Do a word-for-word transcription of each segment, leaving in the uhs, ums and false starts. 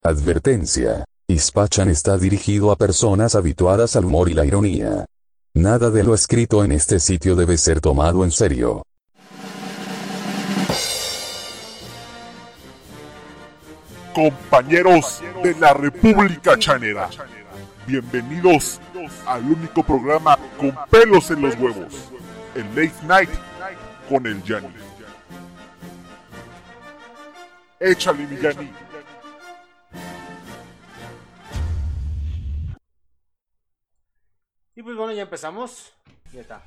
Advertencia. Ispachan está dirigido a personas habituadas al humor y la ironía. Nada de lo escrito en este sitio debe ser tomado en serio. Compañeros de la República Chanera, bienvenidos al único programa con pelos en los huevos, el Late Night con el Yanni. Échale, mi Yanni. Y pues bueno, ya empezamos. Ya está.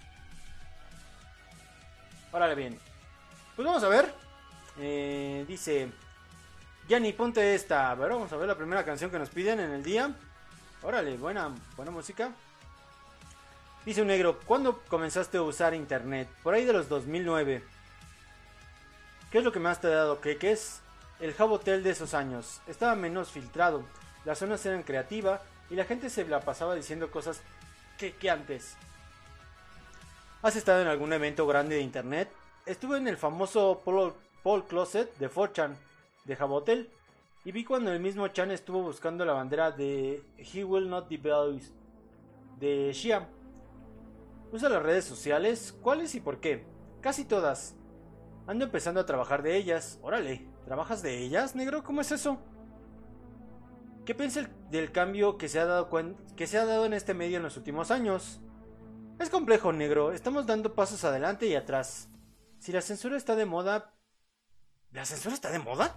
Órale, bien. Pues vamos a ver. Eh, dice... Yanni, ponte esta. A ver, vamos a ver la primera canción que nos piden en el día. Órale, buena, buena música. Dice un negro, ¿cuándo comenzaste a usar internet? Por ahí de los dos mil nueve. ¿Qué es lo que más te ha dado queques? El Jabotel de esos años. Estaba menos filtrado. Las zonas eran creativas y la gente se la pasaba diciendo cosas que, que antes. ¿Has estado en algún evento grande de internet? Estuve en el famoso Paul, Paul Closet de cuatro chan de Jabotel y vi cuando el mismo Chan estuvo buscando la bandera de He Will Not Debate de Shia. ¿Usa las redes sociales? ¿Cuáles y por qué? Casi todas. Ando empezando a trabajar de ellas. Órale, ¿trabajas de ellas, negro? ¿Cómo es eso? ¿Qué piensas del cambio que se ha dado que se ha dado en este medio en los últimos años? Es complejo, negro. Estamos dando pasos adelante y atrás. Si la censura está de moda... ¿La censura está de moda?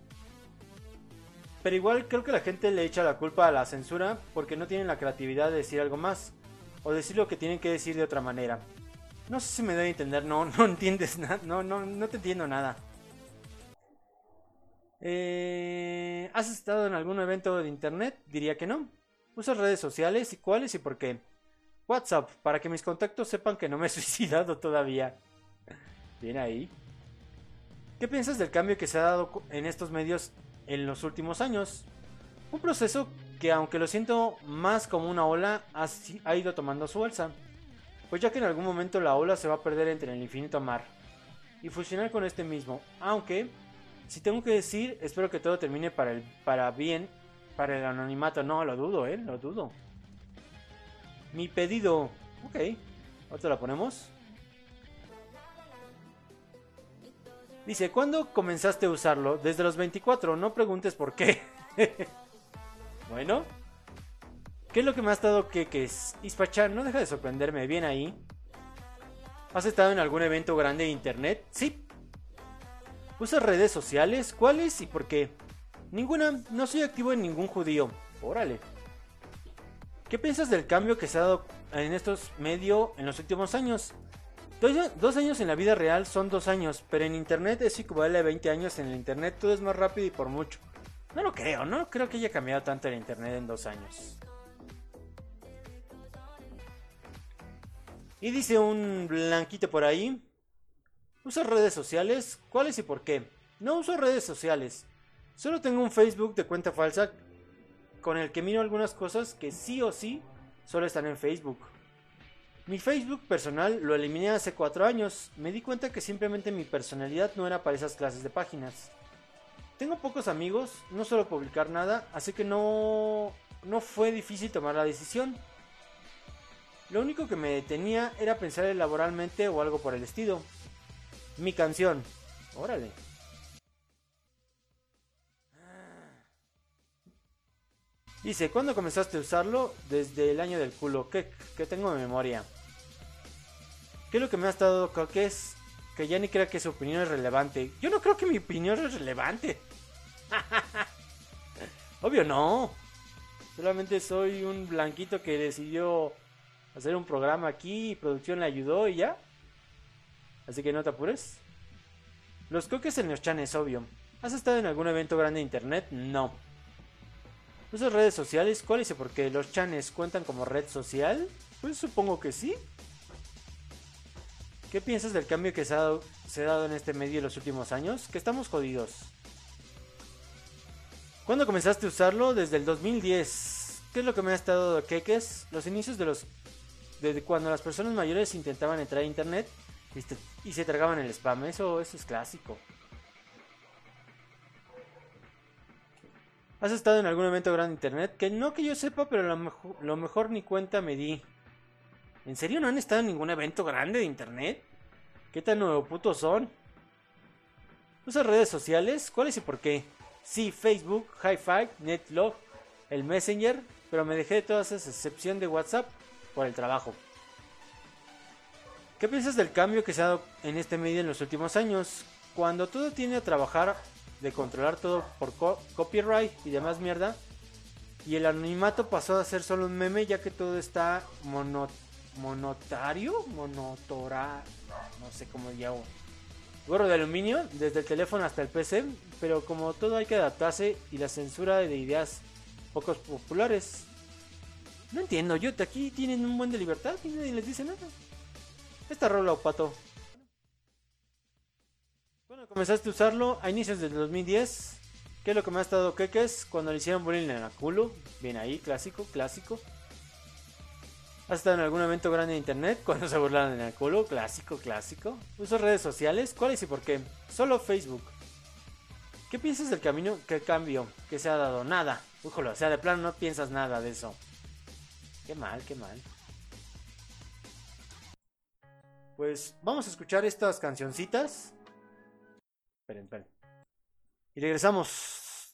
Pero igual creo que la gente le echa la culpa a la censura porque no tienen la creatividad de decir algo más. O decir lo que tienen que decir de otra manera. No sé si me doy a entender. No, no entiendes nada. No, no, no te entiendo nada. Eh, ¿Has estado en algún evento de internet? Diría que no. ¿Usas redes sociales? ¿Y cuáles y por qué? WhatsApp, para que mis contactos sepan que no me he suicidado todavía. Bien ahí. ¿Qué piensas del cambio que se ha dado en estos medios en los últimos años? Un proceso que, aunque lo siento más como una ola, ha, ha ido tomando su alza. Pues ya que en algún momento la ola se va a perder entre el infinito mar. Y fusionar con este mismo. Aunque... si tengo que decir, espero que todo termine para el para bien, para el anonimato. No, lo dudo, eh, lo dudo. Mi pedido. Ok, ahorita la ponemos. Dice, ¿cuándo comenzaste a usarlo? Desde los veinticuatro, no preguntes por qué. Bueno. ¿Qué es lo que me ha estado que, que es? Ispachan, no deja de sorprenderme, bien ahí. ¿Has estado en algún evento grande de internet? Sí. ¿Usas redes sociales? ¿Cuáles y por qué? Ninguna, no soy activo en ningún judío. Órale. ¿Qué piensas del cambio que se ha dado en estos medios en los últimos años? Dos, dos años en la vida real son dos años, pero en internet es equivalente a veinte años. En el internet todo es más rápido y por mucho. No lo creo, no creo que haya cambiado tanto el internet en dos años. Y dice un blanquito por ahí. ¿Usas redes sociales? ¿Cuáles y por qué? No uso redes sociales. Solo tengo un Facebook de cuenta falsa con el que miro algunas cosas que sí o sí solo están en Facebook. Mi Facebook personal lo eliminé hace cuatro años. Me di cuenta que simplemente mi personalidad no era para esas clases de páginas. Tengo pocos amigos, no suelo publicar nada, así que no, no fue difícil tomar la decisión. Lo único que me detenía era pensar laboralmente o algo por el estilo. Mi canción. Órale. Dice, ¿cuándo comenzaste a usarlo? Desde el año del culo. Que, que tengo memoria. ¿Qué es lo que me ha estado? Que es que ya ni crea que su opinión es relevante. Yo no creo que mi opinión es relevante. Obvio no. Solamente soy un blanquito que decidió hacer un programa aquí y producción le ayudó y ya. Así que no te apures. Los coques en los chanes, obvio. ¿Has estado en algún evento grande de internet? No. ¿Usas redes sociales? ¿Cuál y por qué? ¿Los chanes cuentan como red social? Pues supongo que sí. ¿Qué piensas del cambio que se ha dado, se ha dado en este medio en los últimos años? Que estamos jodidos. ¿Cuándo comenzaste a usarlo? Desde el dos mil diez. ¿Qué es lo que me ha estado de queques? Los inicios de los... Desde cuando las personas mayores intentaban entrar a internet y, te, y se tragaban el spam. Eso, eso es clásico. ¿Has estado en algún evento grande de internet? Que no que yo sepa, pero lo mejor, lo mejor ni cuenta me di. ¿En serio no han estado en ningún evento grande de internet? ¿Qué tan nuevo putos son? ¿Usas redes sociales? ¿Cuáles y por qué? Sí, Facebook, Hi-Fi, Netlog, el Messenger, pero me dejé de todas esas, excepción de WhatsApp, por el trabajo. ¿Qué piensas del cambio que se ha dado en este medio en los últimos años? Cuando todo tiende a trabajar de controlar todo por co copyright y demás mierda, y el anonimato pasó a ser solo un meme, ya que todo está mono monotario, monotora, no sé cómo llamo. Gorro de aluminio, desde el teléfono hasta el P C, pero como todo hay que adaptarse y la censura de ideas pocos populares. No entiendo, yo aquí tienen un buen de libertad y nadie les dice nada. Esta rola o pato. Cuando comenzaste a usarlo, a inicios del dos mil diez, ¿qué es lo que me ha estado queques? Cuando le hicieron bullying en el culo, bien ahí, clásico, clásico. ¿Has estado en algún evento grande de internet? Cuando se burlaron en el culo, clásico, clásico. ¿Uso redes sociales? ¿Cuáles y por qué? Solo Facebook. ¿Qué piensas del camino, qué cambio que se ha dado? Nada. Újolo, o sea, de plano no piensas nada de eso. Qué mal, qué mal. Pues vamos a escuchar estas cancioncitas. Esperen, esperen. Y regresamos.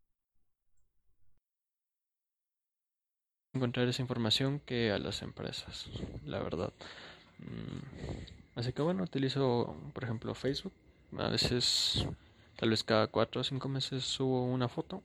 Encontrar esa información que a las empresas, la verdad. Así que bueno, utilizo por ejemplo Facebook. A veces, tal vez cada cuatro o cinco meses subo una foto.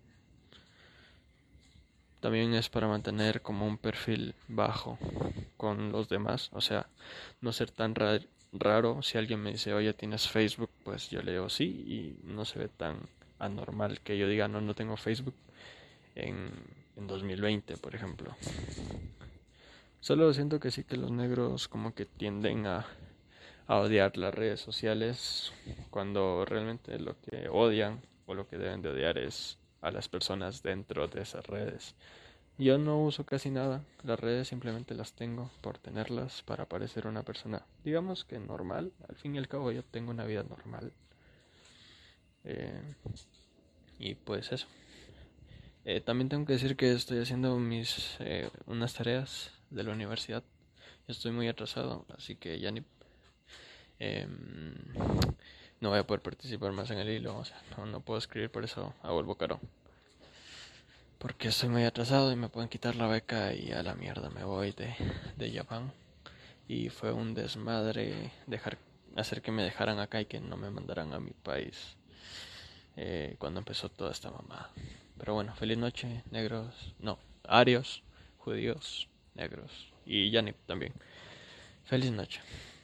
También es para mantener como un perfil bajo con los demás, o sea, no ser tan ra raro. Si alguien me dice, oye, ¿tienes Facebook? Pues yo le digo sí, y no se ve tan anormal que yo diga, no, no tengo Facebook en, en dos mil veinte, por ejemplo. Solo siento que sí que los negros como que tienden a, a odiar las redes sociales, cuando realmente lo que odian o lo que deben de odiar es a las personas dentro de esas redes. Yo no uso casi nada las redes, simplemente las tengo por tenerlas, para parecer una persona, digamos que normal. Al fin y al cabo yo tengo una vida normal. Eh, y pues eso. Eh, también tengo que decir que estoy haciendo mis eh, unas tareas de la universidad. Estoy muy atrasado, así que ya ni eh, no voy a poder participar más en el hilo. O sea, no, no puedo escribir, por eso hago el bocaro. Porque estoy muy atrasado y me pueden quitar la beca y a la mierda me voy de, de Japón. Y fue un desmadre dejar, hacer que me dejaran acá y que no me mandaran a mi país eh, cuando empezó toda esta mamada. Pero bueno, feliz noche, negros, no, arios, judíos, negros y Yanip también. Feliz noche.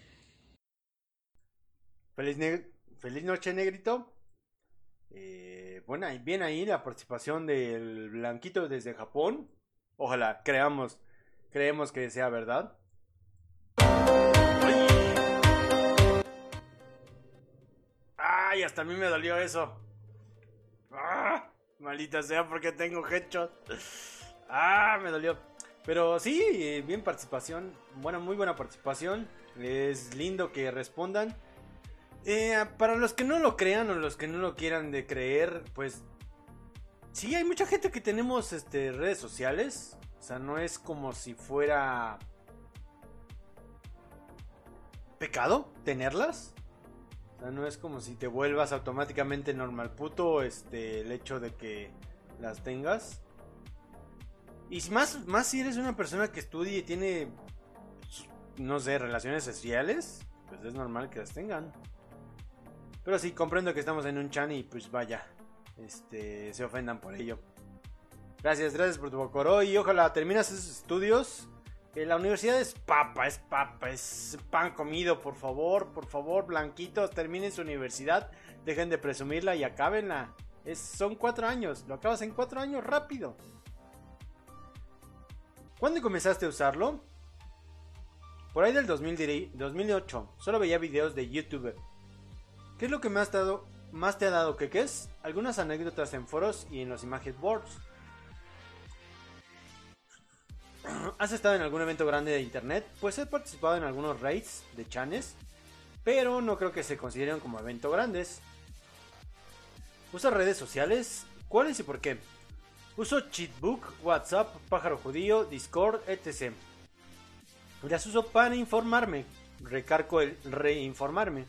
Feliz, ne feliz noche, negrito. Eh, bueno, bien ahí la participación del blanquito desde Japón. Ojalá, creamos, creemos que sea verdad. Oye. Ay, hasta a mí me dolió eso. Ah, maldita sea, porque tengo headshot. Ah, me dolió. Pero sí, bien participación. Bueno, muy buena participación. Es lindo que respondan. Eh, para los que no lo crean o los que no lo quieran de creer, pues sí, hay mucha gente que tenemos este, redes sociales. O sea, no es como si fuera pecado tenerlas. O sea, no es como si te vuelvas automáticamente normal puto este, el hecho de que las tengas. Y más, más si eres una persona que estudia y tiene, no sé, relaciones sociales, pues es normal que las tengan. Pero sí, comprendo que estamos en un chan y pues vaya, este, se ofendan por ello. Gracias, gracias por tu bocoro y ojalá terminas esos estudios. Eh, la universidad es papa, es papa, es pan comido, por favor, por favor, blanquitos, terminen su universidad, dejen de presumirla y acábenla. Es, son cuatro años, lo acabas en cuatro años rápido. ¿Cuándo comenzaste a usarlo? Por ahí del dos mil ocho, solo veía videos de YouTube. ¿Qué es lo que me has dado, más te ha dado que qué es? Algunas anécdotas en foros y en los images boards. ¿Has estado en algún evento grande de internet? Pues he participado en algunos raids de chanes, pero no creo que se consideren como eventos grandes. ¿Usas redes sociales? ¿Cuáles y por qué? Uso Cheatbook, WhatsApp, Pájaro Judío, Discord, etcétera. Las uso para informarme, recargo el reinformarme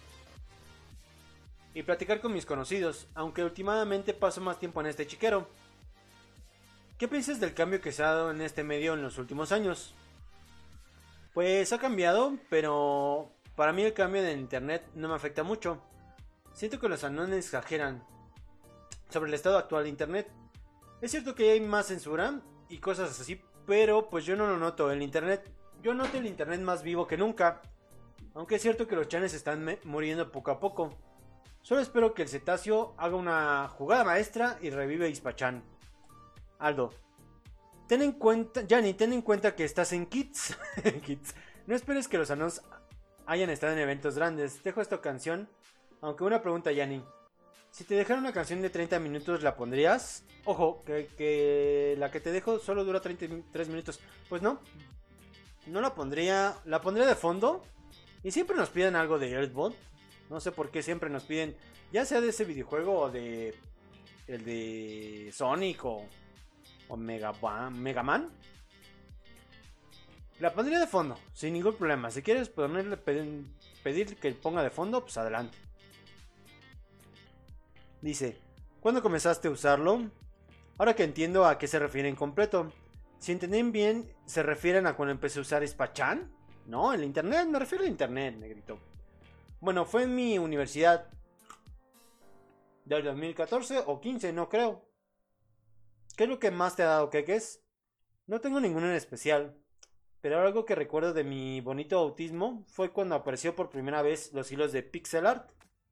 y platicar con mis conocidos, aunque últimamente paso más tiempo en este chiquero. ¿Qué piensas del cambio que se ha dado en este medio en los últimos años? Pues ha cambiado, pero para mí el cambio de internet no me afecta mucho. Siento que los anones exageran sobre el estado actual de internet. Es cierto que hay más censura y cosas así, pero pues yo no lo noto. El internet, yo noto el internet más vivo que nunca. Aunque es cierto que los chanes están muriendo poco a poco. Solo espero que el cetáceo haga una jugada maestra y revive Ispachan. Aldo, ten en cuenta, Yanni, ten en cuenta que estás en Kids. Kids. No esperes que los anos hayan estado en eventos grandes. Dejo esta canción. Aunque una pregunta, Yanni. Si te dejara una canción de treinta minutos, ¿la pondrías? Ojo, que, que la que te dejo solo dura treinta y tres minutos. Pues no. No la pondría. La pondría de fondo. Y siempre nos piden algo de Earthbound. No sé por qué siempre nos piden. Ya sea de ese videojuego o de. El de Sonic o. O Mega, Mega Man. La pondría de fondo. Sin ningún problema. Si quieres ponerle, pedir, pedir que ponga de fondo, pues adelante. Dice, ¿cuándo comenzaste a usarlo? Ahora que entiendo a qué se refieren completo. Si entendí bien, ¿se refieren a cuando empecé a usar Ispachan? No, el internet, me refiero al internet, negrito. Bueno, fue en mi universidad. Del dos mil catorce o quince, no creo. ¿Qué es lo que más te ha dado, queques? No tengo ninguno en especial. Pero algo que recuerdo de mi bonito autismo fue cuando apareció por primera vez los hilos de pixel art.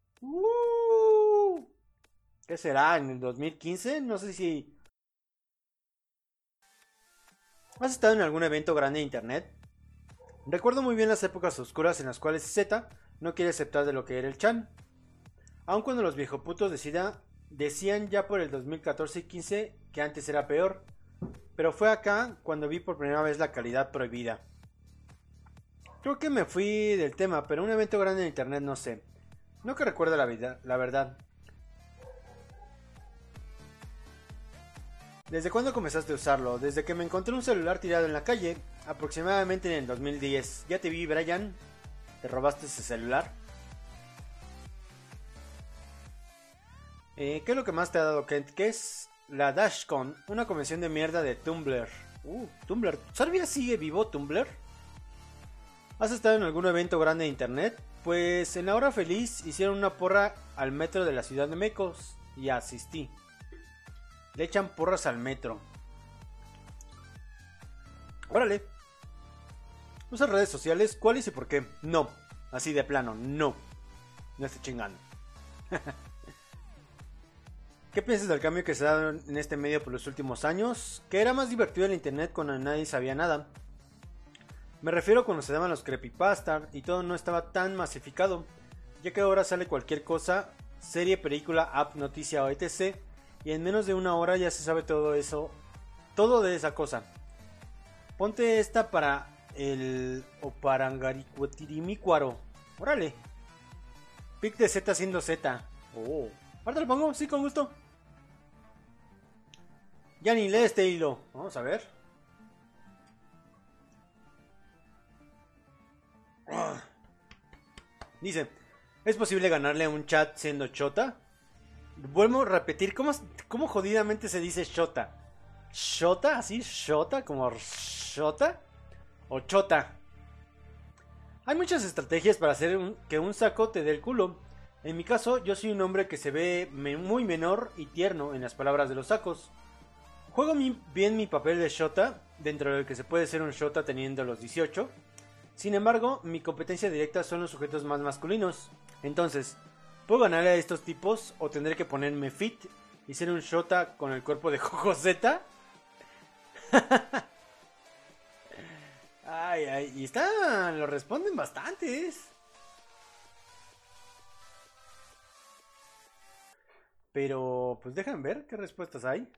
¡Uh! ¿Qué será? ¿En el dos mil quince? No sé si... ¿Has estado en algún evento grande de internet? Recuerdo muy bien las épocas oscuras en las cuales Z no quiere aceptar de lo que era el Chan. Aun cuando los viejoputos decida, decían ya por el dos mil catorce y quince que antes era peor. Pero fue acá cuando vi por primera vez la calidad prohibida. Creo que me fui del tema, pero un evento grande en internet no sé. No que recuerde la, vida, la verdad. ¿Desde cuándo comenzaste a usarlo? Desde que me encontré un celular tirado en la calle, aproximadamente en el dos mil diez. Ya te vi, Brian. ¿Te robaste ese celular? Eh, ¿Qué es lo que más te ha dado, Kent? ¿Qué es la DashCon? Una convención de mierda de Tumblr. Uh, Tumblr. ¿Todavía sigue vivo Tumblr? ¿Has estado en algún evento grande de internet? Pues en la hora feliz hicieron una porra al metro de la ciudad de Mecos y asistí. Le echan porras al metro. Órale. ¿Usas redes sociales? ¿Cuáles y por qué? No. Así de plano, no. No estoy chingando. ¿Qué piensas del cambio que se ha dado en este medio por los últimos años? Que era más divertido el internet cuando nadie sabía nada. Me refiero cuando se daban los creepypasta y todo no estaba tan masificado, ya que ahora sale cualquier cosa, serie, película, app, noticia o etcétera. Y en menos de una hora ya se sabe todo eso, todo de esa cosa. Ponte esta para el Oparangaricuatirimicuaro. Órale. Pic de Z siendo Z. Oh. ¿Ahorita lo pongo? Sí, con gusto. Ya ni lee este hilo. Vamos a ver. Dice, ¿es posible ganarle a un chat siendo chota? Vuelvo a repetir, ¿cómo, cómo jodidamente se dice chota? ¿Chota? ¿Así? ¿Chota? ¿Como chota? ¿O chota? Hay muchas estrategias para hacer un, que un saco te dé el culo. En mi caso, yo soy un hombre que se ve me, muy menor y tierno en las palabras de los sacos. Juego mi, bien mi papel de shota, dentro del que se puede ser un shota teniendo los dieciocho. Sin embargo, mi competencia directa son los sujetos más masculinos. Entonces, ¿puedo ganarle a estos tipos o tendré que ponerme fit y ser un shota con el cuerpo de Jojo Z? Ay, ay, y están, lo responden bastantes. Pero, pues dejan ver qué respuestas hay.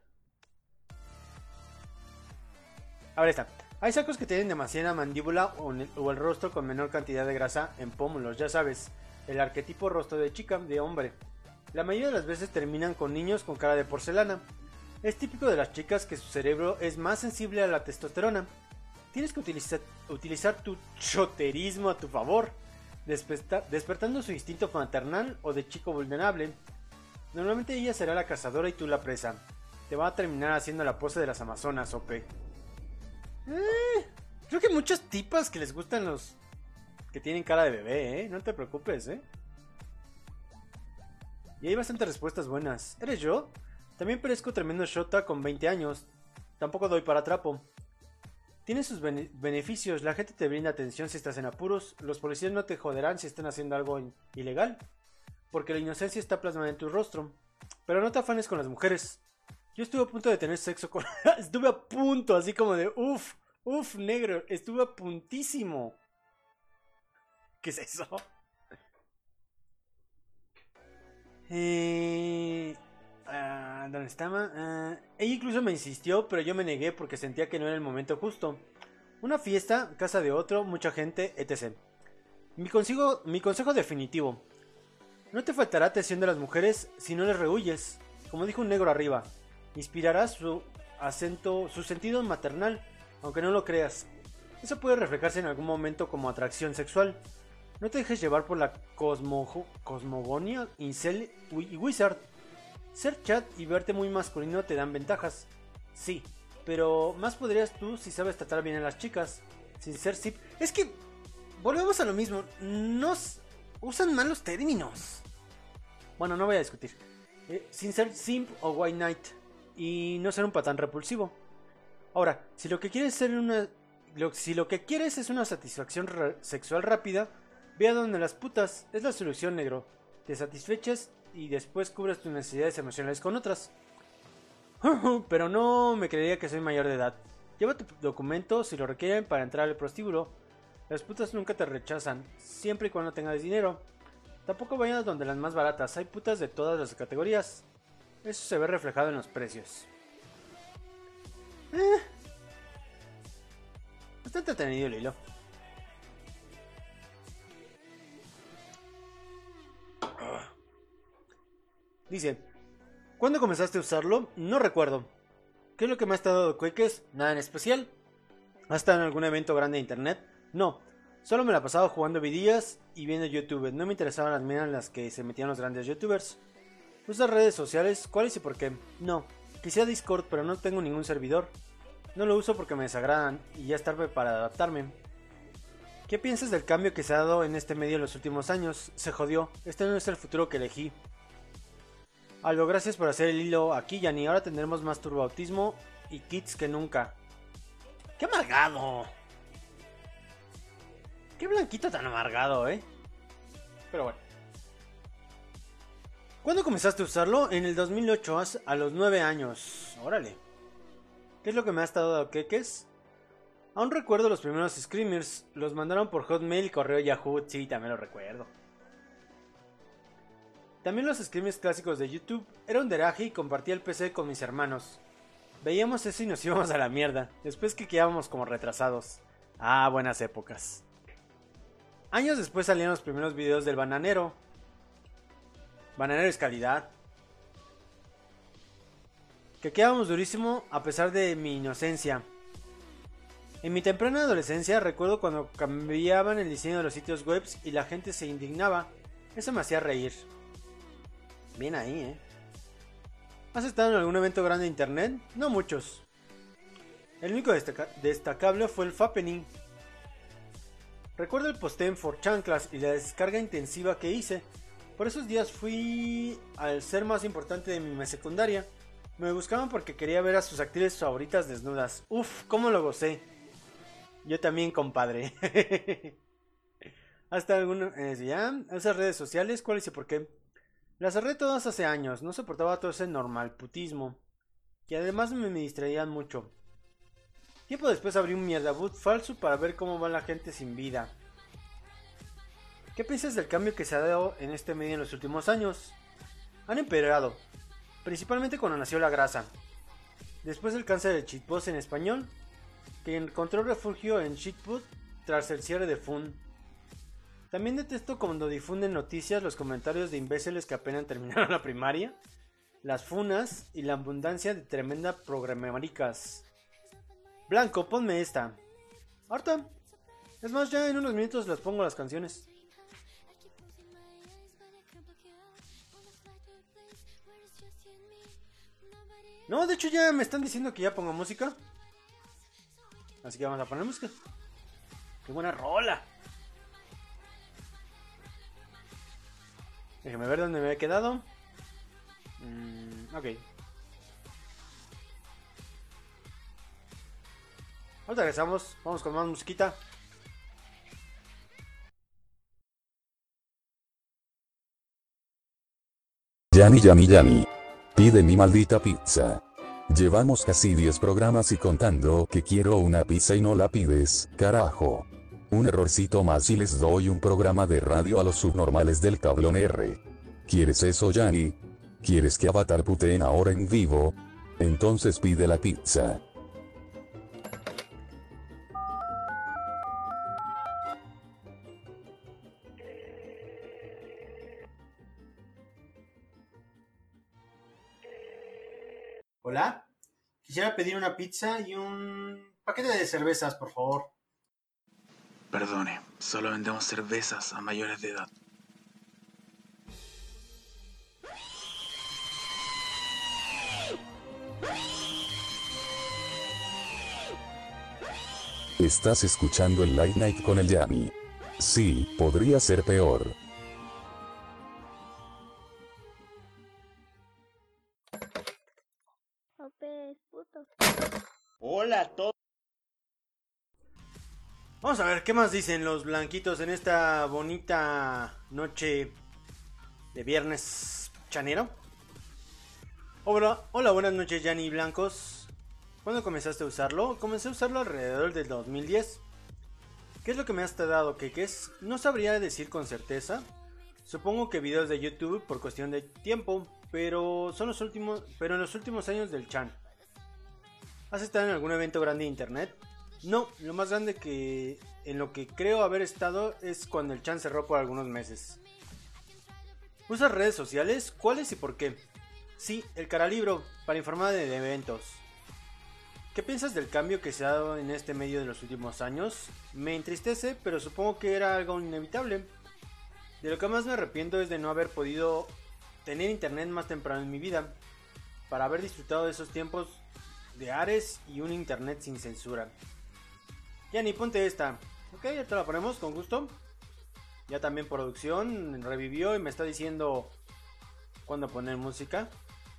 Ahora está. Hay sacos que tienen demasiada mandíbula o el, o el rostro con menor cantidad de grasa en pómulos, ya sabes, el arquetipo rostro de chica, de hombre. La mayoría de las veces terminan con niños con cara de porcelana. Es típico de las chicas que su cerebro es más sensible a la testosterona. Tienes que utilizar, utilizar tu choterismo a tu favor, desperta, despertando su instinto maternal o de chico vulnerable. Normalmente ella será la cazadora y tú la presa. Te va a terminar haciendo la pose de las amazonas, O P. Eh, creo que hay muchas tipas que les gustan los que tienen cara de bebé, ¿eh? No te preocupes, ¿eh? Y hay bastantes respuestas buenas. ¿Eres yo? También parezco tremendo shota con veinte años. Tampoco doy para trapo. Tiene sus bene- beneficios. La gente te brinda atención si estás en apuros. Los policías no te joderán si están haciendo algo in- ilegal. Porque la inocencia está plasmada en tu rostro. Pero no te afanes con las mujeres. Yo estuve a punto de tener sexo con... estuve a punto, así como de... Uf, uf, negro. Estuve a puntísimo. ¿Qué es eso? Eh... Uh, ¿Dónde estaba? Uh, ella incluso me insistió, pero yo me negué porque sentía que no era el momento justo. Una fiesta, casa de otro, mucha gente, etcétera. Mi consejo, mi consejo definitivo. No te faltará atención de las mujeres si no les rehuyes. Como dijo un negro arriba, inspirará su acento, su sentido maternal, aunque no lo creas. Eso puede reflejarse en algún momento como atracción sexual. No te dejes llevar por la cosmo, cosmogonia, incel y wizard. Ser chat y verte muy masculino te dan ventajas. Sí, pero más podrías tú si sabes tratar bien a las chicas. Sin ser simp. Es que volvemos a lo mismo. Nos usan mal los términos. Bueno, no voy a discutir. Eh, sin ser simp o white knight. Y no ser un patán repulsivo. Ahora, si lo que quieres ser una. Lo, si lo que quieres es una satisfacción re- sexual rápida, ve a donde las putas. Es la solución, negro. Te satisfechas y después cubres tus necesidades emocionales con otras. Pero no me creería que soy mayor de edad. Lleva tu documento si lo requieren para entrar al prostíbulo. Las putas nunca te rechazan, siempre y cuando tengas dinero. Tampoco vayas donde las más baratas, hay putas de todas las categorías. Eso se ve reflejado en los precios. Eh. Está entretenido el hilo. Dice, ¿cuándo comenzaste a usarlo? No recuerdo. ¿Qué es lo que me ha estado de cueques? Nada en especial. ¿Has estado en algún evento grande de internet? No. Solo me la pasaba jugando videos y viendo YouTube. No me interesaban las minas en las que se metían los grandes youtubers. ¿Usas redes sociales? ¿Cuáles y por qué? No. Quisiera Discord, pero no tengo ningún servidor. No lo uso porque me desagradan y ya es tarde para adaptarme. ¿Qué piensas del cambio que se ha dado en este medio en los últimos años? Se jodió. Este no es el futuro que elegí. Algo, gracias por hacer el hilo aquí, Yanni. Ahora tendremos más turbautismo y kits que nunca. ¡Qué amargado! ¡Qué blanquito tan amargado, eh! Pero bueno. ¿Cuándo comenzaste a usarlo? En el dos mil ocho, a los nueve años. Órale. ¿Qué es lo que me ha estado dando queques? Aún recuerdo los primeros screamers. Los mandaron por Hotmail y correo Yahoo. Sí, también lo recuerdo. También los screamers clásicos de YouTube. Era un deraje y compartía el P C con mis hermanos. Veíamos eso y nos íbamos a la mierda. Después que quedábamos como retrasados. Ah, buenas épocas. Años después salieron los primeros videos del Bananero. Bananero es calidad. Que quedábamos durísimo a pesar de mi inocencia. En mi temprana adolescencia recuerdo cuando cambiaban el diseño de los sitios web y la gente se indignaba. Eso me hacía reír. Bien ahí, ¿eh? ¿Has estado en algún evento grande de internet? No muchos. El único destaca- destacable fue el Fappening. Recuerdo el posteo en cuatro chan Class y la descarga intensiva que hice. Por esos días fui al ser más importante de mi secundaria. Me buscaban porque quería ver a sus actrices favoritas desnudas. Uf, cómo lo gocé. Yo también, compadre. ¿Hasta alguna... Eh, ¿Ya? ¿Esas redes sociales? ¿Cuáles y por qué? Las cerré todas hace años. No soportaba todo ese normal putismo. Y además me, me distraían mucho. Tiempo después abrí un mierdaboot falso para ver cómo va la gente sin vida. ¿Qué piensas del cambio que se ha dado en este medio en los últimos años? Han empeorado. Principalmente cuando nació la grasa. Después el cáncer del shitpost en español, que encontró refugio en shitpost tras el cierre de Fun. También detesto cuando difunden noticias los comentarios de imbéciles que apenas terminaron la primaria. las funas y la abundancia de tremenda programaricas. Blanco, ponme esta. Ahorita. Es más, ya en unos minutos les pongo las canciones. No, de hecho ya me están diciendo que ya pongo música. Así que vamos a poner música. ¡Qué buena rola! Déjame ver dónde me he quedado. Mm, ok. Ahorita regresamos. Vamos con más musiquita. Yani, Yani, Yani. Pide mi maldita pizza. Llevamos casi diez programas y contando que quiero una pizza y no la pides, carajo. Un errorcito más y les doy un programa de radio a los subnormales del tablón R. ¿Quieres eso, Yani? ¿Quieres que Avatar puteen ahora en vivo? Entonces pide la pizza. Hola. Quisiera pedir una pizza y un paquete de cervezas, por favor. Perdone, solo vendemos cervezas a mayores de edad. Estás escuchando el Late Night con el Yami. Sí, podría ser peor. Hola a todos. Vamos a ver qué más dicen los blanquitos en esta bonita noche de viernes chanero. Hola, hola, buenas noches, Yani Blancos. ¿Cuándo comenzaste a usarlo? Comencé a usarlo alrededor del dos mil diez. ¿Qué es lo que me has dado, Kekes? No sabría decir con certeza. Supongo que videos de YouTube por cuestión de tiempo, pero son los últimos, pero en los últimos años del Chan. ¿Has estado en algún evento grande de internet? No, lo más grande que en lo que creo haber estado es cuando el Chan cerró por algunos meses. ¿Usas redes sociales? ¿Cuáles y por qué? Sí, el Caralibro, para informar de eventos. ¿Qué piensas del cambio que se ha dado en este medio de los últimos años? Me entristece, pero supongo que era algo inevitable. De lo que más me arrepiento es de no haber podido tener internet más temprano en mi vida, para haber disfrutado de esos tiempos de Ares y un internet sin censura. Ya ni ponte esta. Ok, ya te la ponemos con gusto. Ya también producción revivió y me está diciendo cuándo poner música.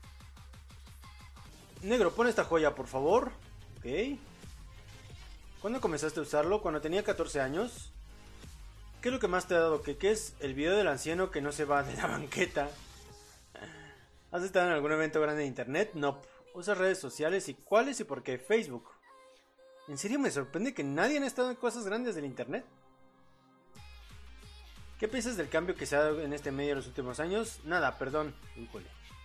Negro, pon esta joya por favor. Ok. ¿Cuándo comenzaste a usarlo? Cuando tenía catorce años. ¿Qué es lo que más te ha dado? ¿Qué, qué es el video del anciano que no se va de la banqueta? ¿Has estado en algún evento grande de internet? No. ¿Usas redes sociales y cuáles y por qué? Facebook. ¿En serio me sorprende que nadie ha estado en cosas grandes del internet? ¿Qué piensas del cambio que se ha dado en este medio en los últimos años? Nada, perdón. Híjole.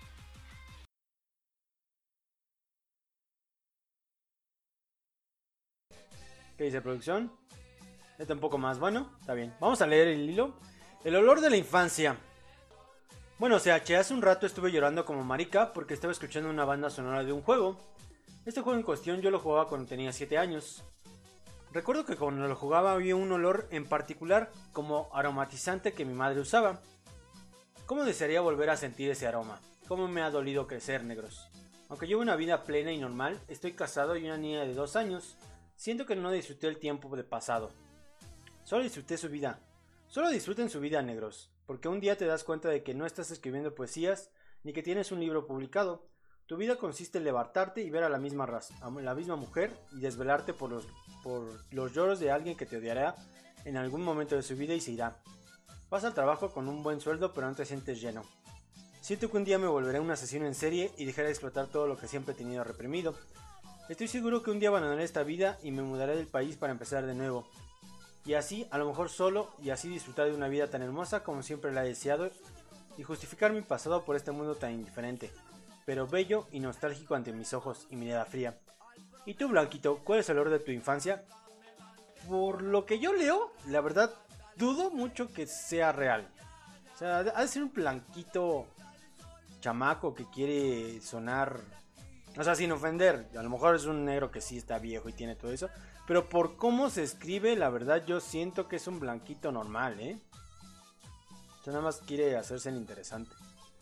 ¿Qué dice producción? Este un poco más bueno. Está bien. Vamos a leer el hilo. El olor de la infancia. Bueno, o sea, che, hace un rato estuve llorando como marica porque estaba escuchando una banda sonora de un juego. Este juego en cuestión yo lo jugaba cuando tenía siete años. Recuerdo que cuando lo jugaba había un olor en particular como aromatizante que mi madre usaba. ¿Cómo desearía volver a sentir ese aroma? ¿Cómo me ha dolido crecer, negros? Aunque llevo una vida plena y normal, estoy casado y una niña de dos años. Siento que no disfruté el tiempo de pasado. Solo disfruté su vida. Solo disfruten su vida, negros. Porque un día te das cuenta de que no estás escribiendo poesías ni que tienes un libro publicado. Tu vida consiste en levantarte y ver a la misma raza, a la misma mujer y desvelarte por los, por los lloros de alguien que te odiará en algún momento de su vida y se irá. Vas al trabajo con un buen sueldo pero no te sientes lleno. Siento que un día me volveré un asesino en serie y dejaré de explotar todo lo que siempre he tenido reprimido. Estoy seguro que un día abandonaré esta vida y me mudaré del país para empezar de nuevo. Y así, a lo mejor solo, y así disfrutar de una vida tan hermosa como siempre la he deseado y justificar mi pasado por este mundo tan indiferente, pero bello y nostálgico ante mis ojos y mirada fría. ¿Y tú, Blanquito, cuál es el olor de tu infancia? Por lo que yo leo, la verdad, dudo mucho que sea real. O sea, ha de ser un blanquito chamaco que quiere sonar, o sea, sin ofender, a lo mejor es un negro que sí está viejo y tiene todo eso, pero por cómo se escribe, la verdad yo siento que es un blanquito normal, ¿eh? O sea, nada más quiere hacerse el interesante.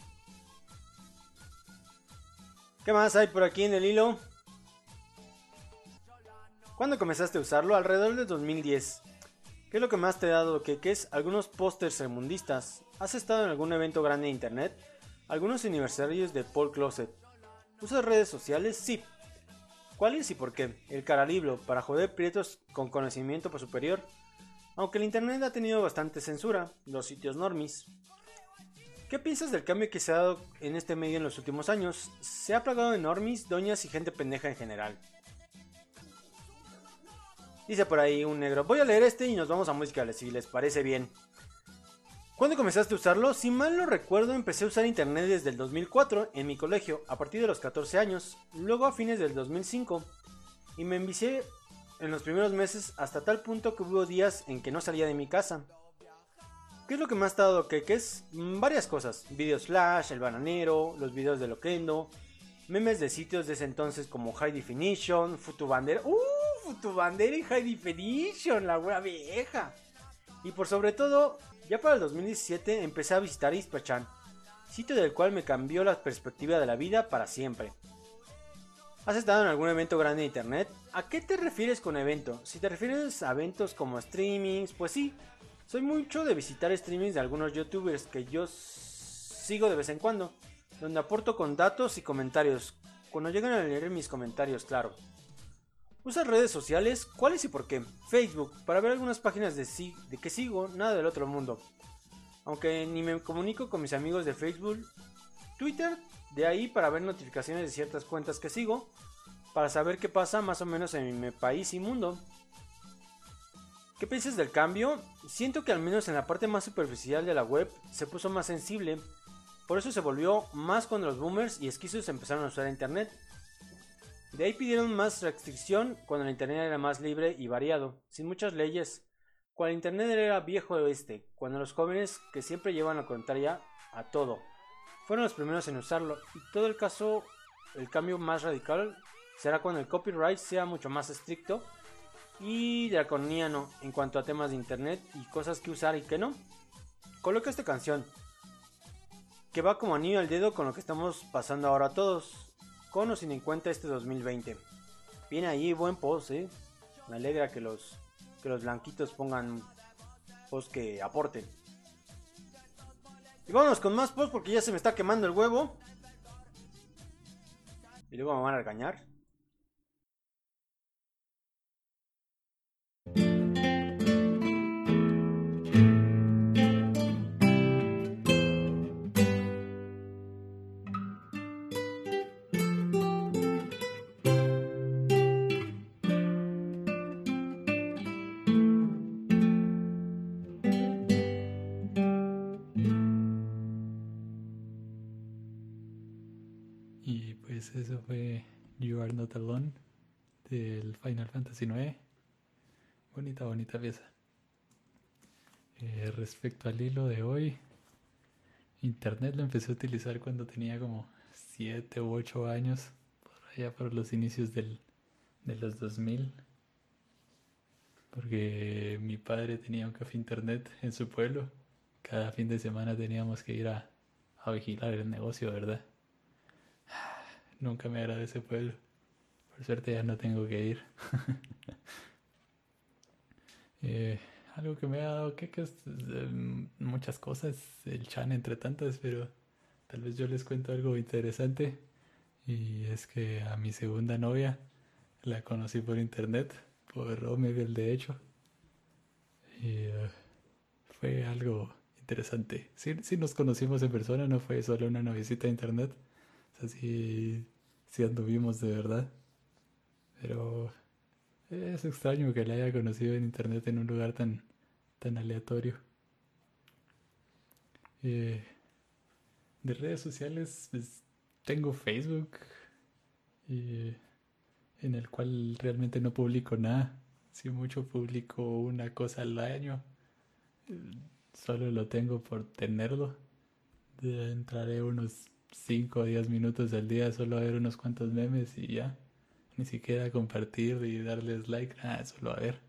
¿Qué más hay por aquí en el hilo? ¿Cuándo comenzaste a usarlo? Alrededor de dos mil diez. ¿Qué es lo que más te ha dado queques? Algunos pósters sermundistas. ¿Has estado en algún evento grande de internet? Algunos aniversarios de Paul Closet. ¿Usas redes sociales? Sí. ¿Cuáles y por qué? El caralibro, para joder prietos con conocimiento por superior. Aunque el internet ha tenido bastante censura, los sitios normis. ¿Qué piensas del cambio que se ha dado en este medio en los últimos años? Se ha plagado de normis, doñas y gente pendeja en general. Dice por ahí un negro, voy a leer este y nos vamos a música, si les parece bien. ¿Cuándo comenzaste a usarlo? Si mal no recuerdo, empecé a usar internet desde el dos mil cuatro en mi colegio, a partir de los catorce años, luego a fines del dos mil cinco, y me envicié en los primeros meses hasta tal punto que hubo días en que no salía de mi casa. ¿Qué es lo que más te ha dado queques? Mm, varias cosas, videos flash, el bananero, los videos de Loquendo, memes de sitios de ese entonces como High Definition, Futubandera, ¡uh! Futubandera y High Definition, la wea vieja. Y por sobre todo, ya para el dos mil diecisiete empecé a visitar Ispachan, sitio del cual me cambió la perspectiva de la vida para siempre. ¿Has estado en algún evento grande de internet? ¿A qué te refieres con evento? Si te refieres a eventos como streamings, pues sí. Soy mucho de visitar streamings de algunos youtubers que yo sigo de vez en cuando, donde aporto con datos y comentarios, cuando llegan a leer mis comentarios, claro. ¿Usas redes sociales? ¿Cuáles y por qué? Facebook, para ver algunas páginas de, si de que sigo, nada del otro mundo. Aunque ni me comunico con mis amigos de Facebook. Twitter, de ahí para ver notificaciones de ciertas cuentas que sigo, para saber qué pasa más o menos en mi país y mundo. ¿Qué piensas del cambio? Siento que al menos en la parte más superficial de la web se puso más sensible. Por eso se volvió más cuando los boomers y esquizos empezaron a usar internet. De ahí pidieron más restricción cuando el internet era más libre y variado, sin muchas leyes. Cuando el internet era viejo oeste, cuando los jóvenes que siempre llevan la contraria a todo, fueron los primeros en usarlo. Y todo el caso, el cambio más radical será cuando el copyright sea mucho más estricto y draconiano en cuanto a temas de internet y cosas que usar y que no. Coloca esta canción, que va como anillo al dedo con lo que estamos pasando ahora todos, con o sin en cuenta este dos mil veinte. Viene ahí, buen post, eh. Me alegra que los, que los blanquitos pongan post que aporten. Y vámonos con más post porque ya se me está quemando el huevo. Y luego me van a regañar. Y pues eso fue You Are Not Alone del Final Fantasy nueve. Bonita, bonita pieza. Eh, respecto al hilo de hoy, internet lo empecé a utilizar cuando tenía como siete u ocho años, por allá por los inicios del, de los dos mil, porque mi padre tenía un café internet en su pueblo. Cada fin de semana teníamos que ir a, a vigilar el negocio, ¿verdad? Nunca me agradé ese pueblo. Por suerte ya no tengo que ir. eh, algo que me ha dado que es eh, muchas cosas, el chan entre tantas, pero tal vez yo les cuento algo interesante. Y es que a mi segunda novia la conocí por internet, por Omegle de hecho. Y uh, fue algo interesante. Sí, sí nos conocimos en persona, no fue solo una noviecita de internet. O sea, sí, sí anduvimos de verdad. Pero es extraño que la haya conocido en internet en un lugar tan, tan aleatorio. Eh, de redes sociales, pues, tengo Facebook, eh, en el cual realmente no publico nada. Si mucho publico una cosa al año. Eh, solo lo tengo por tenerlo. De, entraré unos cinco o diez minutos al día solo a ver unos cuantos memes y ya. Ni siquiera compartir y darles like, nada, solo a ver.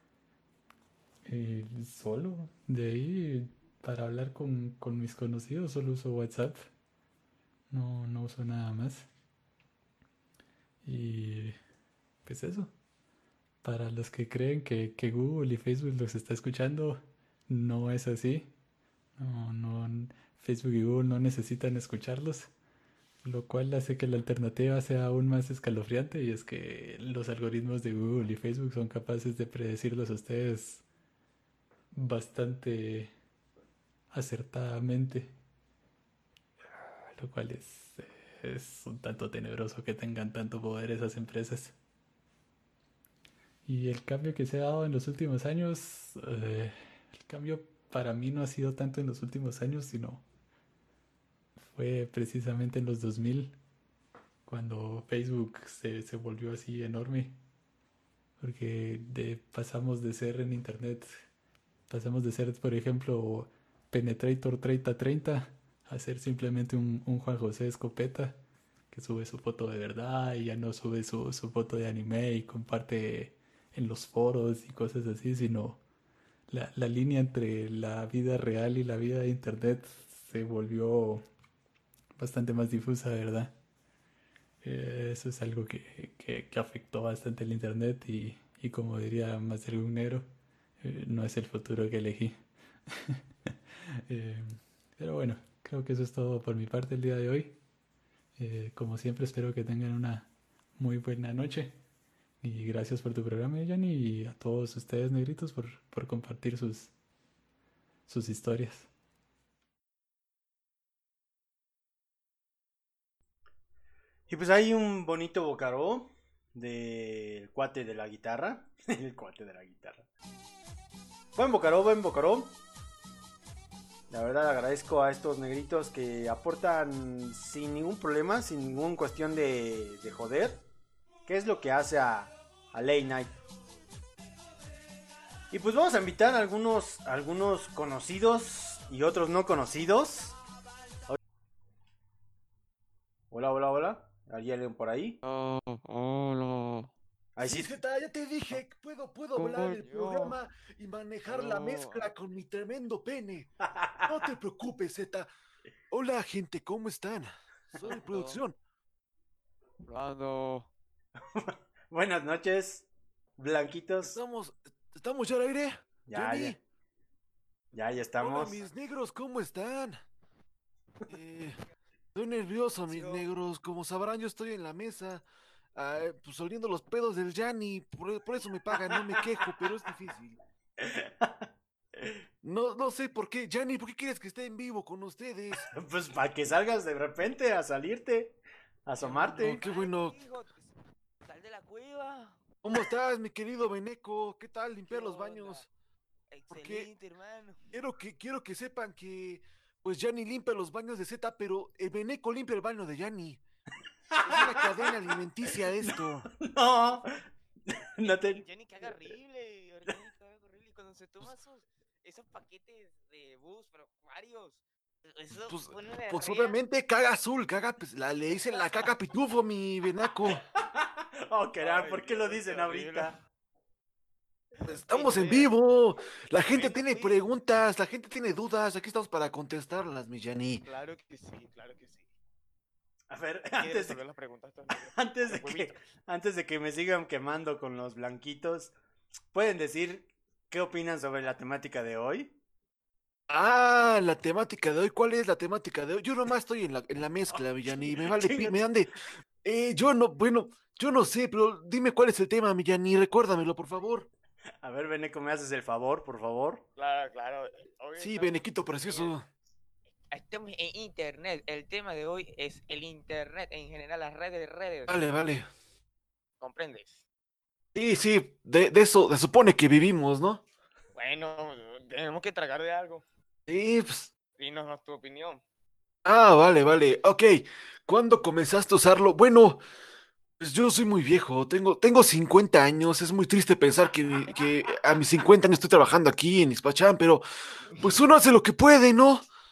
Y solo, de ahí, para hablar con, con mis conocidos, solo uso WhatsApp. No, no uso nada más. Y pues eso. Para los que creen que, que Google y Facebook los está escuchando, no es así. No, no, Facebook y Google no necesitan escucharlos, lo cual hace que la alternativa sea aún más escalofriante, y es que los algoritmos de Google y Facebook son capaces de predecirlos a ustedes bastante acertadamente, lo cual es, es un tanto tenebroso que tengan tanto poder esas empresas. Y el cambio que se ha dado en los últimos años, eh, el cambio para mí no ha sido tanto en los últimos años, sino fue precisamente en los dos mil, cuando Facebook se, se volvió así enorme, porque de, pasamos de ser en internet, pasamos de ser, por ejemplo, Penetrator treinta treinta a ser simplemente un, un Juan José Escopeta que sube su foto de verdad y ya no sube su, su foto de anime y comparte en los foros y cosas así, sino la, la línea entre la vida real y la vida de internet se volvió bastante más difusa, ¿verdad? Eh, eso es algo que, que, que afectó bastante el internet y, y como diría más de algún negro, eh, no es el futuro que elegí. eh, pero bueno, creo que eso es todo por mi parte el día de hoy. Eh, como siempre, espero que tengan una muy buena noche. Y gracias por tu programa, Yanni, y a todos ustedes, negritos, por, por compartir sus, sus historias. Y pues hay un bonito bocaró del cuate de la guitarra. El cuate de la guitarra. Buen bocaró, buen bocaró. La verdad agradezco a estos negritos que aportan sin ningún problema, sin ninguna cuestión de, de joder. ¿Qué es lo que hace a, a Late Night? Y pues vamos a invitar a algunos, algunos conocidos y otros no conocidos. Hola, hola, hola. ¿Hay alguien por ahí? Oh, hola. Ahí sí. Sí, Zeta, ya te dije, que puedo, puedo hablar el Coño. programa y manejar la No. mezcla con mi tremendo pene. No te preocupes, Zeta. Hola, gente, ¿cómo están? Soy producción. Hablando. Buenas noches, blanquitos. Estamos, ¿estamos ya al aire? Ya, Johnny. ya. Ya, ya Hola, estamos. mis negros, ¿cómo están? Eh, estoy nervioso, mis negros. Como sabrán, yo estoy en la mesa, ah, pues oliendo los pedos del Yanni. Por, por eso me pagan, no me quejo, pero es difícil. No, no sé por qué. Yanni, ¿por qué quieres que esté en vivo con ustedes? Pues para que salgas de repente a salirte, a asomarte. No, qué bueno. Hijo, sal de la cueva. ¿Cómo estás, mi querido Beneco? ¿Qué tal limpiar ¿Qué los onda? baños? Porque- Excelente, hermano. Quiero que, quiero que sepan que, pues, Yanni limpia los baños de Z, pero el Beneco limpia el baño de Yanni. Es una cadena alimenticia esto. No, no te. Jenny caga horrible. Jenny caga horrible. Cuando se toma esos, esos paquetes de bus, pero varios. Eso Pues, pone una pues diarrea. obviamente caga azul, caga, pues, la, le dicen la caca pitufo, mi Benaco. Oh, caray, Ay, ¿por qué lo qué dicen horrible. ahorita? Estamos en Oye, vivo. La gente bueno, tiene sí. preguntas, la gente tiene dudas. Aquí estamos para contestarlas, mi Yanni. Claro que sí, claro que sí. A ver, ¿Quieres antes de, resolver las preguntas? estos negros? antes de Los que, huevitos. antes de que me sigan quemando con los blanquitos, ¿pueden decir qué opinan sobre la temática de hoy? Ah, la temática de hoy. ¿Cuál es la temática de hoy? Yo nomás estoy en la, en la mezcla, Villani. Me vale, pi- me dan de. Eh, yo no, bueno, yo no sé, pero dime cuál es el tema, Villani. Recuérdamelo, por favor. A ver, Beneco, ¿me haces el favor, por favor? Claro, claro. Hoy Sí, estamos- Benequito precioso. Estamos en internet. El tema de hoy es el internet en general, las redes, redes. Vale, vale. ¿Comprendes? Sí, sí, de, de eso se supone que vivimos, ¿no? Bueno, tenemos que tragar de algo. Sí, pues. Dinos tu opinión. Ah, vale, vale. Ok. ¿Cuándo comenzaste a usarlo? Bueno, pues yo soy muy viejo. Tengo, tengo cincuenta años. Es muy triste pensar que, que a mis cincuenta años estoy trabajando aquí en Ispachán, pero pues uno hace lo que puede, ¿no?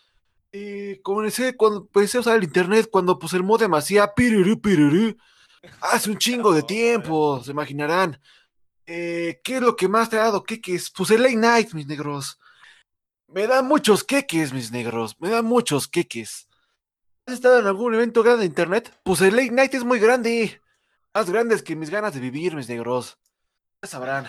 Eh, comencé cuando empecé a usar el internet, cuando pues el modem hacía pirurú, pirurú, hace un chingo de No, joda. tiempo, se imaginarán. Eh, ¿qué es lo que más te ha dado queques? Pues el late night, mis negros. Me dan muchos queques, mis negros, me dan muchos queques. ¿Has estado en algún evento grande de internet? Pues el late night es muy grande. Más grandes que mis ganas de vivir, mis negros. Ya sabrán.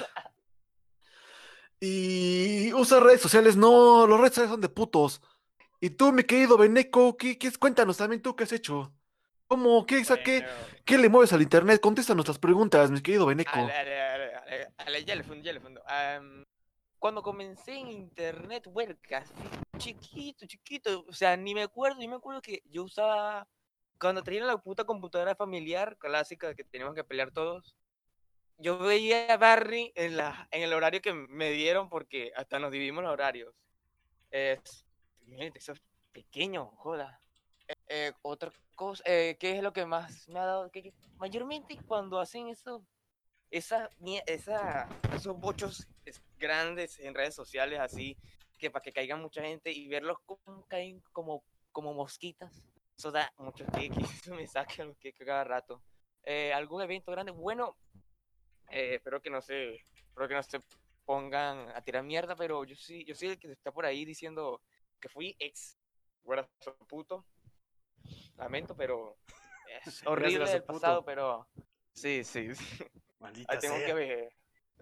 Y usar redes sociales, no, los redes sociales son de putos. Y tú, mi querido Beneco, ¿qué, qué es? Cuéntanos también tú qué has hecho. ¿Cómo? ¿Qué, sa- qué, Bueno, qué le mueves al internet? Contesta nuestras preguntas, mi querido ale, Beneco. ale, ale, ale, ale, ya le fundo, ya le fundo. Am, cuando comencé en internet, bueno, casi chiquito, chiquito, o sea, ni me acuerdo, ni me acuerdo que yo usaba, cuando tenía la puta computadora familiar, clásica, que teníamos que pelear todos, yo veía a Barney en, la, en el horario que me dieron, porque hasta nos dividimos los horarios. Es, miren, eso es pequeño, joda. Eh, otra cosa, eh, ¿qué es lo que más me ha dado? Que, que mayormente cuando hacen eso, esa, mie- esa, esos bochos es- grandes en redes sociales, así, que para que caigan mucha gente y verlos como caen como, como mosquitas, eso da mucho que, que eso me saca los que cada rato. Eh, algún evento grande, bueno, eh, espero que no se, espero que no se pongan a tirar mierda, pero yo sí, yo soy el que está por ahí diciendo que fui ex, brazo puto, lamento, pero es Gracias a horrible su el pasado, puto. pero sí, sí, sí. Ahí Maldita tengo que sea. ver,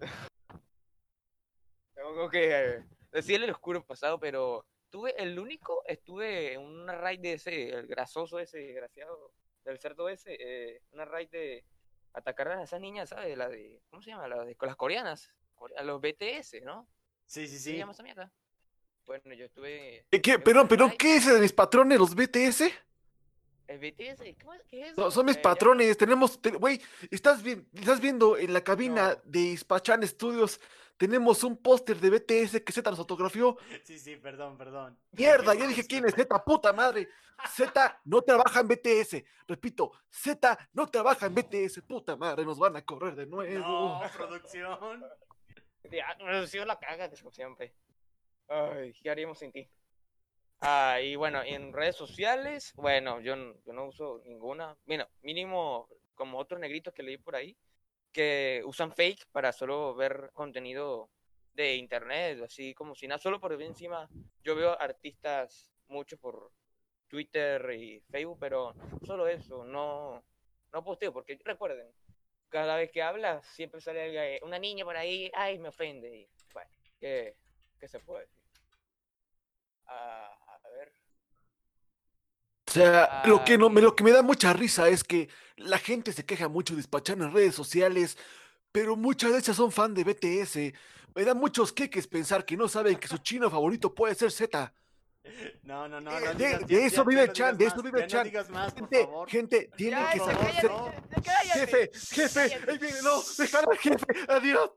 tengo que eh, decirle el oscuro pasado, pero tuve el único, estuve en una raid de ese, el grasoso ese, desgraciado, del cerdo ese, eh, una raid de atacar a esas niñas, ¿sabes? La de, ¿cómo se llama? La de con las coreanas, core- a los B T S, ¿no? Sí, sí, ¿Qué se llama sí. esa mierda? Bueno, yo estuve ¿Qué, qué? en una Perdón, perdón, raid, ¿qué es de mis patrones, los B T S? el B T S, ¿cómo es? ¿Qué es No, eso? son mis Eh, llama, patrones, tenemos, te- güey, estás, vi- estás viendo en la cabina No. de Ispachan Studios, tenemos un póster de B T S que Z nos autografió. Sí, sí, perdón, perdón. Mierda, Qué ya dije quién es respeto. Z, puta madre. Z no trabaja en B T S. Repito, Z no trabaja en B T S, puta madre, nos van a correr de nuevo. No, producción. ya, no, sí, la caga, como siempre. Ay, ¿qué haríamos sin ti? Ah, y bueno, en redes sociales, bueno, yo, n- yo no uso ninguna. Bueno, mínimo como otros negritos que leí por ahí, que usan fake para solo ver contenido de internet, así como si nada, solo por encima. Yo veo artistas mucho por Twitter y Facebook, pero solo eso, no, no posteo, porque recuerden, cada vez que hablas siempre sale eh, una niña por ahí, ay, me ofende. Y, bueno, ¿qué, qué se puede decir? Ah, a ver. O sea, lo Ah, que, no, me, lo que que me da mucha risa es que la gente se queja mucho de Ispachan en redes sociales, pero muchas de ellas son fan de B T S. Me da muchos queques pensar que no saben que su chino favorito puede ser Z. No, no, no, Eh, no de, digas, ya, de eso ya, ya vive el no Chan, digas de eso más, vive el ya no Chan. digas más, por Gente, favor. gente, tienen ya, que Por ya, saber favor, ser. cállate, no. ya, cállate, Jefe, jefe, cállate. ahí viene, no, déjala, jefe, adiós.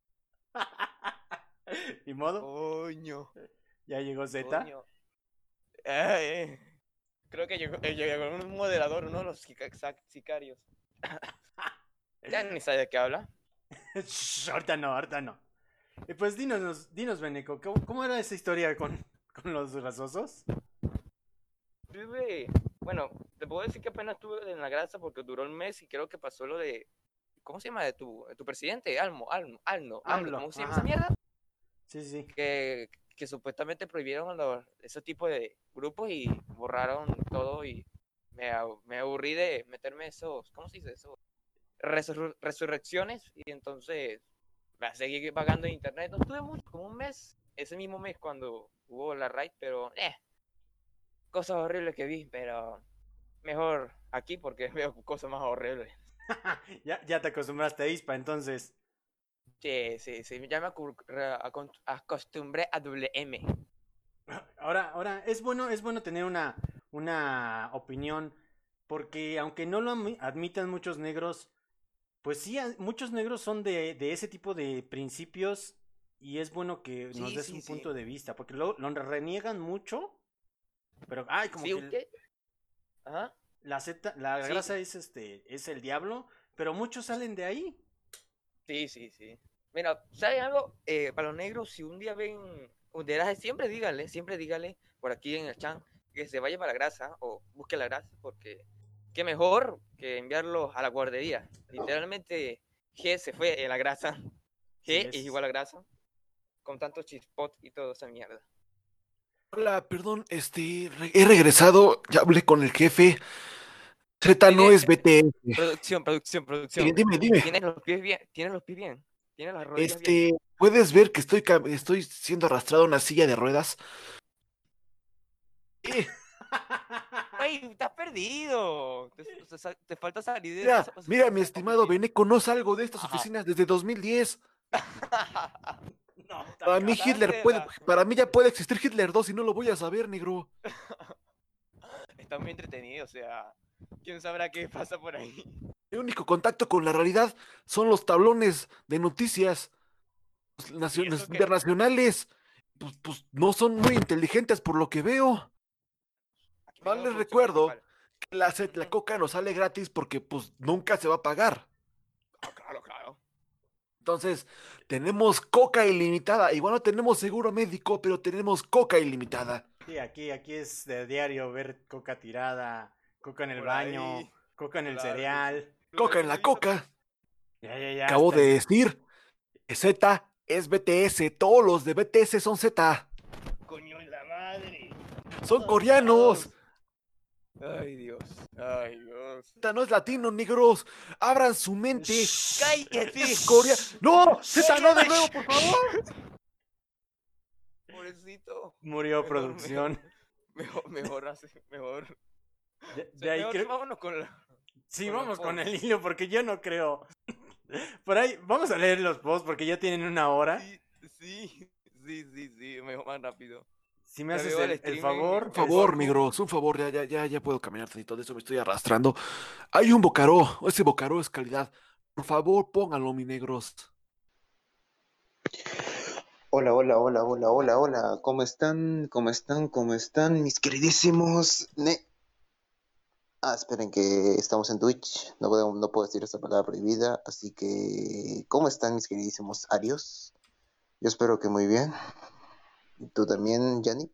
¿Y modo? Coño, Ya llegó Z. coño. Ay, eh. Creo que llegó, eh, llegó un moderador, uno de los sica- sac- sicarios. Ya ni sabe de qué habla. Shh, ahorita no, ahorita no. Y pues dinos, dinos, Beneco, ¿cómo, cómo era esa historia con, con los rasosos? Tuve, bueno, te puedo decir que apenas estuve en la grasa porque duró un mes y creo que pasó lo de, ¿cómo se llama? De tu, de tu presidente, Almo, Almo, Alno, AMLO, AMLO, ¿cómo se llama esa ajá. mierda? Sí, sí. Que, que supuestamente prohibieron los, ese tipo de grupos y borraron todo y me, abu- me aburrí de meterme esos, ¿cómo se dice eso? Resur- resurrecciones y entonces me seguí pagando en internet. No estuve mucho, como un mes, ese mismo mes cuando hubo la raid, pero eh, cosas horribles que vi, pero mejor aquí porque veo cosas más horribles. ya, ya te acostumbraste a Ispa, entonces. Sí, sí, sí, ya me acu- re- acon- acostumbré a W M. Ahora, ahora, es bueno, es bueno tener una, una opinión, porque aunque no lo ami- admitan muchos negros, pues sí, a- muchos negros son de, de ese tipo de principios y es bueno que nos Sí, des sí, un sí. punto de vista, porque lo, lo reniegan mucho, pero, ay, como Sí, que el- usted. Ajá. la zeta- la Sí, grasa es este, es el diablo, pero muchos salen de ahí. sí, sí, sí. Mira, ¿saben algo? Eh, para los negros, si un día ven, de siempre díganle, siempre díganle por aquí en el chat, que se vaya para la grasa o busque la grasa, porque qué mejor que enviarlo a la guardería. Literalmente G se fue en la grasa. Sí G es es. igual a grasa, con tanto chispot y toda esa mierda. Hola, perdón, este, re- he regresado, ya hablé con el jefe. Z no Tiene es B T S. producción, producción, Dime, producción. dime, dime. ¿Tienes los pies bien? ¿Tienes los pies bien? ¿Tienes las rodillas bien? Este, ¿puedes ver que estoy, cam- estoy siendo arrastrado a una silla de ruedas? Eh, ¡Ay, estás perdido! Te, te- te falta salir de mira, esa mira, mi esa estimado oficina. Beneco, no salgo de estas Ajá. oficinas desde dos mil diez. No, está Para mí cabrón. Hitler puede, Sáltela. para mí ya puede existir Hitler dos y no lo voy a saber, negro. Está muy entretenido, o sea, ¿quién sabrá qué pasa por ahí? El único contacto con la realidad son los tablones de noticias los ¿Y nacio- eso qué? internacionales. Pues, pues no son muy inteligentes por lo que veo. Aquí No vengo la les producción recuerdo principal. que la, ce- la coca nos sale gratis porque pues nunca se va a pagar. Ah, claro, claro. Entonces, tenemos coca ilimitada. Igual no tenemos seguro médico, pero tenemos coca ilimitada. Sí, aquí, aquí es de diario ver coca tirada, coca en el Por baño, ahí. coca en el Claro que sí. cereal. Lo Coca en también la he visto. coca. Ya, ya, ya. Acabo hasta de el- decir que Z es B T S. Todos los de B T S son Z. Coño de la madre. Son Todos, coreanos. todos. Ay, Dios. Ay, Dios. Z no es latino, negros. Abran su mente. ¡Cállate! Es Corea. ¡No! Z no de nuevo, por favor. Pobrecito. Murió Mejor, producción. Mejor, mejor, hace, mejor. De, O de sea, ahí mejor creo- vámonos con la. Sí, con los vamos con posts. el hilo porque yo no creo. Por ahí, vamos a leer los posts porque ya tienen una hora. Sí, sí, sí, sí, sí, mejor más rápido. Si me Ya haces veo el, el el stream favor. en- Un favor, es- negros. Un favor. Ya, ya, ya, ya puedo caminar y todo eso me estoy arrastrando. Hay un bocaró. Ese bocaró es calidad. Por favor, pónganlo, mi negros. Hola, hola, hola, hola, hola, hola. ¿Cómo están? ¿Cómo están? ¿Cómo están, mis queridísimos? Ne- ah, esperen que estamos en Twitch. No puedo, no puedo decir esta palabra prohibida. Así que, ¿cómo están, mis queridísimos Arios? Yo espero que muy bien. ¿Tú también, Yanip?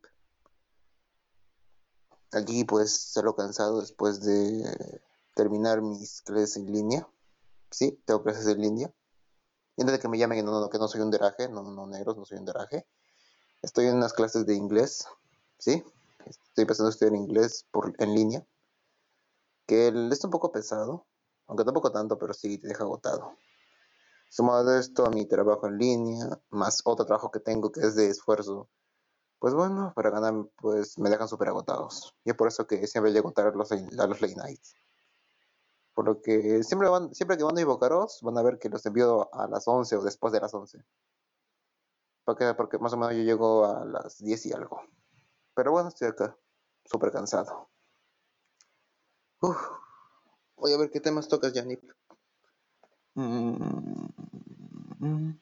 Aquí, pues, solo cansado después de terminar mis clases en línea. Sí, tengo clases en línea. Y antes de que me llamen que no, no, que no soy un deraje, no, no, negros, no soy un deraje. Estoy en unas clases de inglés, ¿sí? Estoy empezando a estudiar inglés por, en línea, que el- es un poco pesado, aunque tampoco tanto, pero sí te deja agotado. Sumado a esto a mi trabajo en línea, más otro trabajo que tengo que es de esfuerzo, pues bueno, para ganar, pues me dejan súper agotados. Y es por eso que siempre llego tarde a los, a los late nights. Por lo que siempre, van, siempre que van a invocaros, van a ver que los envío a las once o después de las once. Porque, porque más o menos yo llego a las diez y algo. Pero bueno, estoy acá, súper cansado. Uf. Voy a ver qué temas tocas, Yanip. Mm, mm.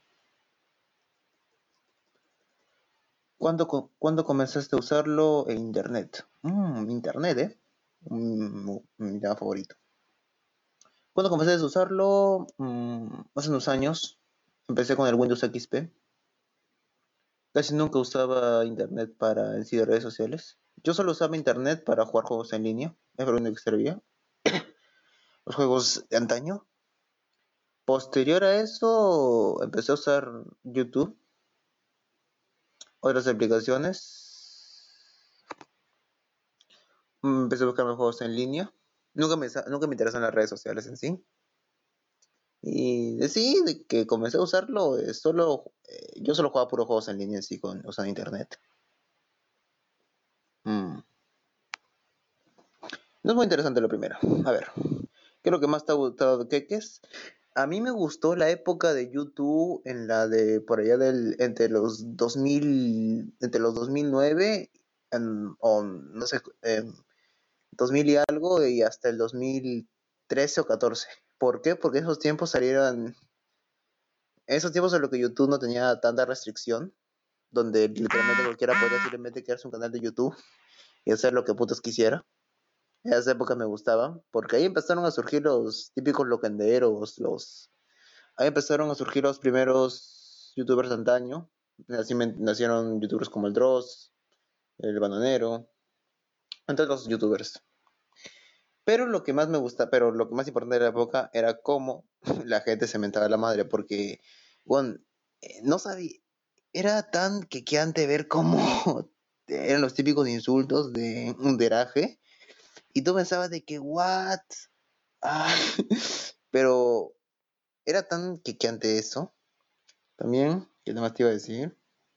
¿Cuándo, co- ¿Cuándo comenzaste a usarlo en Internet? Mm, Internet, ¿eh? Mm, mi tema favorito. ¿Cuándo comenzaste a usarlo? Mm, hace unos años. Empecé con el Windows X P. Casi nunca usaba Internet para en sí de redes sociales. Yo solo usaba Internet para jugar juegos en línea. Es lo único que servía. Los juegos de antaño. Posterior a eso, empecé a usar YouTube, otras aplicaciones. Mm, Empecé a buscar juegos en línea. Nunca me, sa- nunca me interesan las redes sociales en sí. Y de sí, de que comencé a usarlo, eh, solo, eh, yo solo jugaba puros juegos en línea en sí, con, usando internet. Mm. No es muy interesante lo primero. A ver, ¿qué es lo que más te ha gustado de Queques? A mí me gustó la época de YouTube en la de por allá del entre los dos mil entre los dos mil nueve en- o no sé em, dos mil y algo y hasta el dos mil trece o catorce. ¿Por qué? Porque esos tiempos salieron en esos tiempos en los que YouTube no tenía tanta restricción, donde literalmente cualquiera podía simplemente crearse un canal de YouTube y hacer lo que putos quisiera. En esa época me gustaba, porque ahí empezaron a surgir los típicos loquenderos, los ahí empezaron a surgir los primeros youtubers de antaño. Así me- nacieron youtubers como el Dross, el Bananero, entre los youtubers. Pero lo que más me gusta, pero lo que más importante de la época era cómo la gente se mentaba la madre, porque, bueno, eh, no sabía, era tan quequeante ver cómo eran los típicos insultos de un deraje, y tú pensabas de que, what? Ah, pero era tan quequeante eso, también, ¿qué más te iba a decir?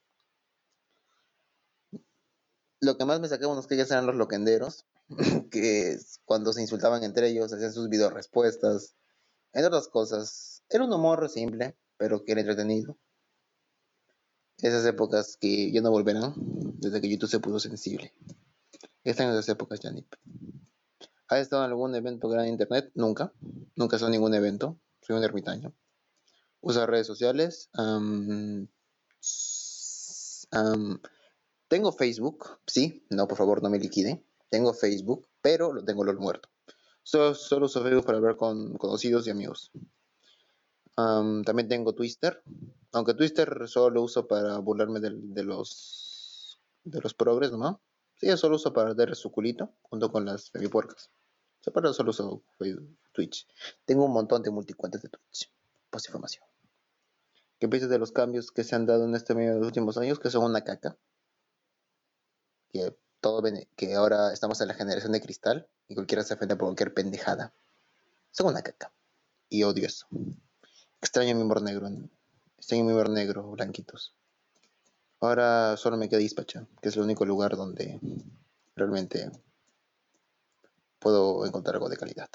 Lo que más me sacaba unos calles eran los loquenderos, que es cuando se insultaban entre ellos, hacían sus video respuestas, entre otras cosas. Era un humor simple, pero que era entretenido. Esas épocas que ya no volverán, desde que YouTube se puso sensible. Están en esas épocas, Janip. ¿Has estado en algún evento grande de internet? Nunca. Nunca he estado en ningún evento. Soy un ermitaño. ¿Usa redes sociales? Um, um, tengo Facebook. Sí, no, por favor, no me liquide. Tengo Facebook, pero lo tengo LOL muerto. Solo, solo uso Facebook para hablar con conocidos y amigos. Um, también tengo Twitter, aunque Twitter solo lo uso para burlarme de, de los de los progres, ¿no? Sí, yo solo uso para dar su culito junto con las femipuercas. O sea, para eso solo uso Twitch. Tengo un montón de multicuentas de Twitch. Pues información. ¿Qué piensas de los cambios que se han dado en este medio de los últimos años? Que son una caca. Que todo que ahora estamos en la generación de cristal y cualquiera se ofende por cualquier pendejada. Son una caca. Y odio eso. Extraño mi humor negro. Extraño mi humor negro, blanquitos. Ahora solo me queda Ispacha, que es el único lugar donde realmente puedo encontrar algo de calidad.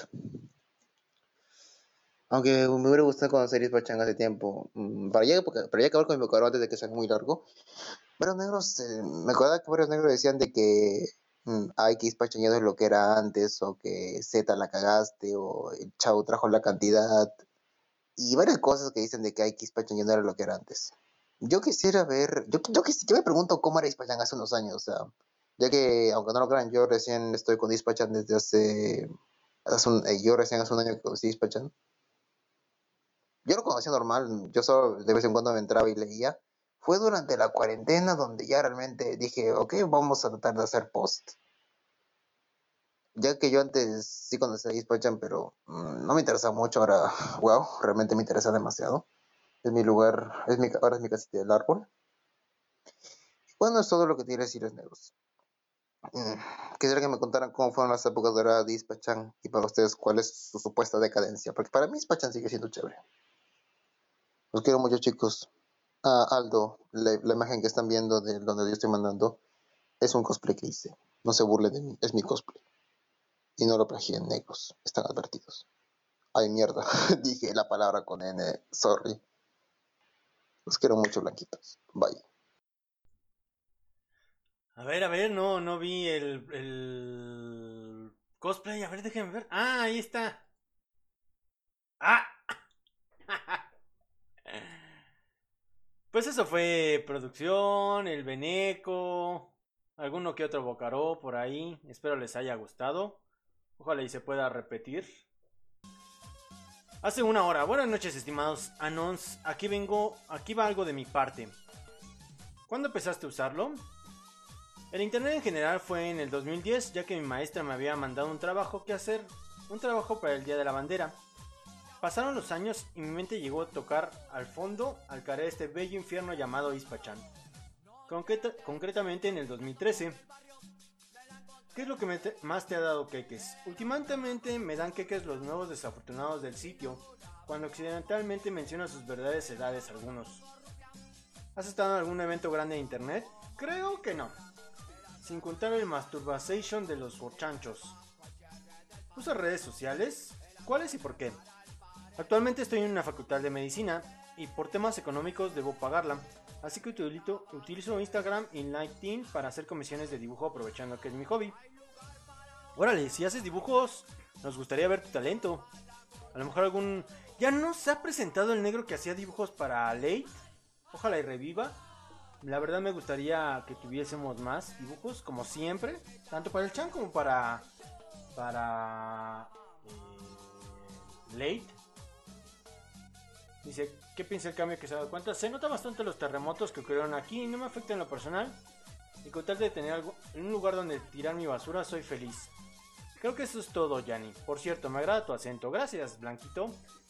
Aunque me hubiera gustado conocer Ispachan hace tiempo. Para ya, para ya acabar con mi vocabulario antes de que sea muy largo. Varios negros, eh, me acuerdo que varios negros decían de que mm, ay, que Ispachan ya no es lo que era antes, o que Z la cagaste, o el Chavo trajo la cantidad. Y varias cosas que dicen de que hay que Ispachan ya no era lo que era antes. Yo quisiera ver, yo, yo, yo me pregunto cómo era Ispachan hace unos años, o sea, ya que, aunque no lo crean, yo recién estoy con Ispachan desde hace, hace un, eh, yo recién hace un año que conocí Ispachan. Yo lo conocía normal, yo solo de vez en cuando me entraba y leía. Fue durante la cuarentena donde ya realmente dije, ok, vamos a tratar de hacer post. Ya que yo antes sí conocía a Ispachan, pero mmm, no me interesa mucho, ahora, wow, realmente me interesa demasiado. Es mi lugar, es mi, ahora es mi casita del árbol. Bueno, es todo lo que tiene decirles negros. Mm, quisiera que me contaran cómo fueron las épocas doradas de Ispachan y para ustedes cuál es su supuesta decadencia, porque para mí Ispachan sigue siendo chévere. Los quiero mucho, chicos. Ah, Aldo, la, la imagen que están viendo de donde yo estoy mandando es un cosplay que hice. No se burlen de mí, es mi cosplay. Y no lo plagien, negros, están advertidos. Ay, mierda, dije la palabra con N, sorry. Los quiero mucho, blanquitos. Bye. A ver, a ver, no, no vi el, el cosplay. A ver, déjenme ver. Ah, ahí está. Ah. Pues eso fue producción, el Beneco, alguno que otro Bocaró por ahí. Espero les haya gustado. Ojalá y se pueda repetir. Hace una hora. Buenas noches, estimados Anons. Aquí vengo, aquí va algo de mi parte. ¿Cuándo empezaste a usarlo? El internet en general fue en el dos mil diez, ya que mi maestra me había mandado un trabajo que hacer, un trabajo para el Día de la Bandera. Pasaron los años y mi mente llegó a tocar al fondo al caer este bello infierno llamado Ispachan. Concreta, concretamente en el dos mil trece. ¿Qué es lo que me te, más te ha dado queques? Últimamente me dan queques los nuevos desafortunados del sitio, cuando accidentalmente mencionan sus verdaderas edades algunos. ¿Has estado en algún evento grande de internet? Creo que no. Sin contar el masturbation de los forchanchos. ¿Usas redes sociales? ¿Cuáles y por qué? Actualmente estoy en una facultad de medicina y por temas económicos debo pagarla, así que utilizo, utilizo Instagram y LinkedIn para hacer comisiones de dibujo aprovechando que es mi hobby. Órale, si haces dibujos, nos gustaría ver tu talento. A lo mejor algún... ¿Ya no se ha presentado el negro que hacía dibujos para Late? Ojalá y reviva. La verdad me gustaría que tuviésemos más dibujos, como siempre, tanto para el Chan como para... para... Eh, Late. Dice, ¿qué piensa el cambio que se ha dado cuenta? Se nota bastante los terremotos que ocurrieron aquí y no me afecta en lo personal. y con tal de tener algo, en un lugar donde tirar mi basura soy feliz. Creo que eso es todo, Yanni. Por cierto, me agrada tu acento. Gracias, Blanquito.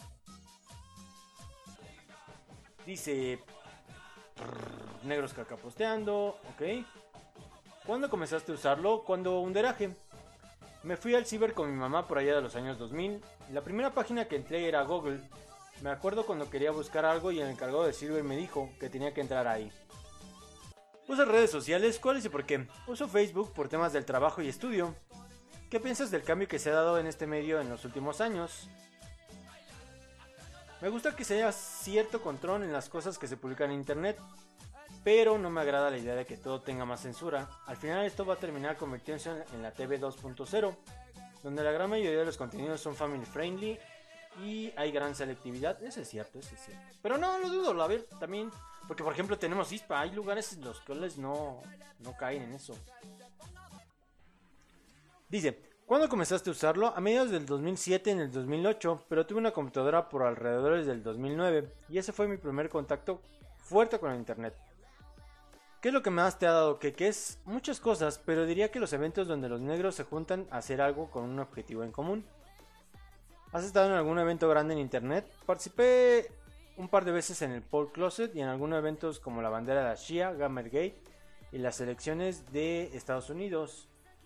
Dice... Negros caca posteando, ok. ¿Cuándo comenzaste a usarlo? Cuando underaje. Me fui al ciber con mi mamá por allá de los años dos mil. La primera página que entré era Google. Me acuerdo cuando quería buscar algo y el encargado de ciber me dijo que tenía que entrar ahí. ¿Usas redes sociales? ¿Cuáles y por qué? Uso Facebook por temas del trabajo y estudio. ¿Qué piensas del cambio que se ha dado en este medio en los últimos años? Me gusta que se haya cierto control en las cosas que se publican en internet, pero no me agrada la idea de que todo tenga más censura. Al final esto va a terminar convirtiéndose en la T V dos punto cero, donde la gran mayoría de los contenidos son family friendly y hay gran selectividad. Eso es cierto, eso es cierto. Pero no, lo dudo, a ver, también, porque por ejemplo tenemos I S P A, hay lugares en los cuales no, no caen en eso. Dice, ¿cuándo comenzaste a usarlo? A mediados del dos mil siete, en el dos mil ocho, pero tuve una computadora por alrededor del dos mil nueve y ese fue mi primer contacto fuerte con el internet. ¿Qué es lo que más te ha dado queques? Muchas cosas, pero diría que los eventos donde los negros se juntan a hacer algo con un objetivo en común. ¿Has estado en algún evento grande en internet? Participé un par de veces en el Paul Closet y en algunos eventos como la bandera de la Shia, Gamergate y las elecciones de Estados Unidos.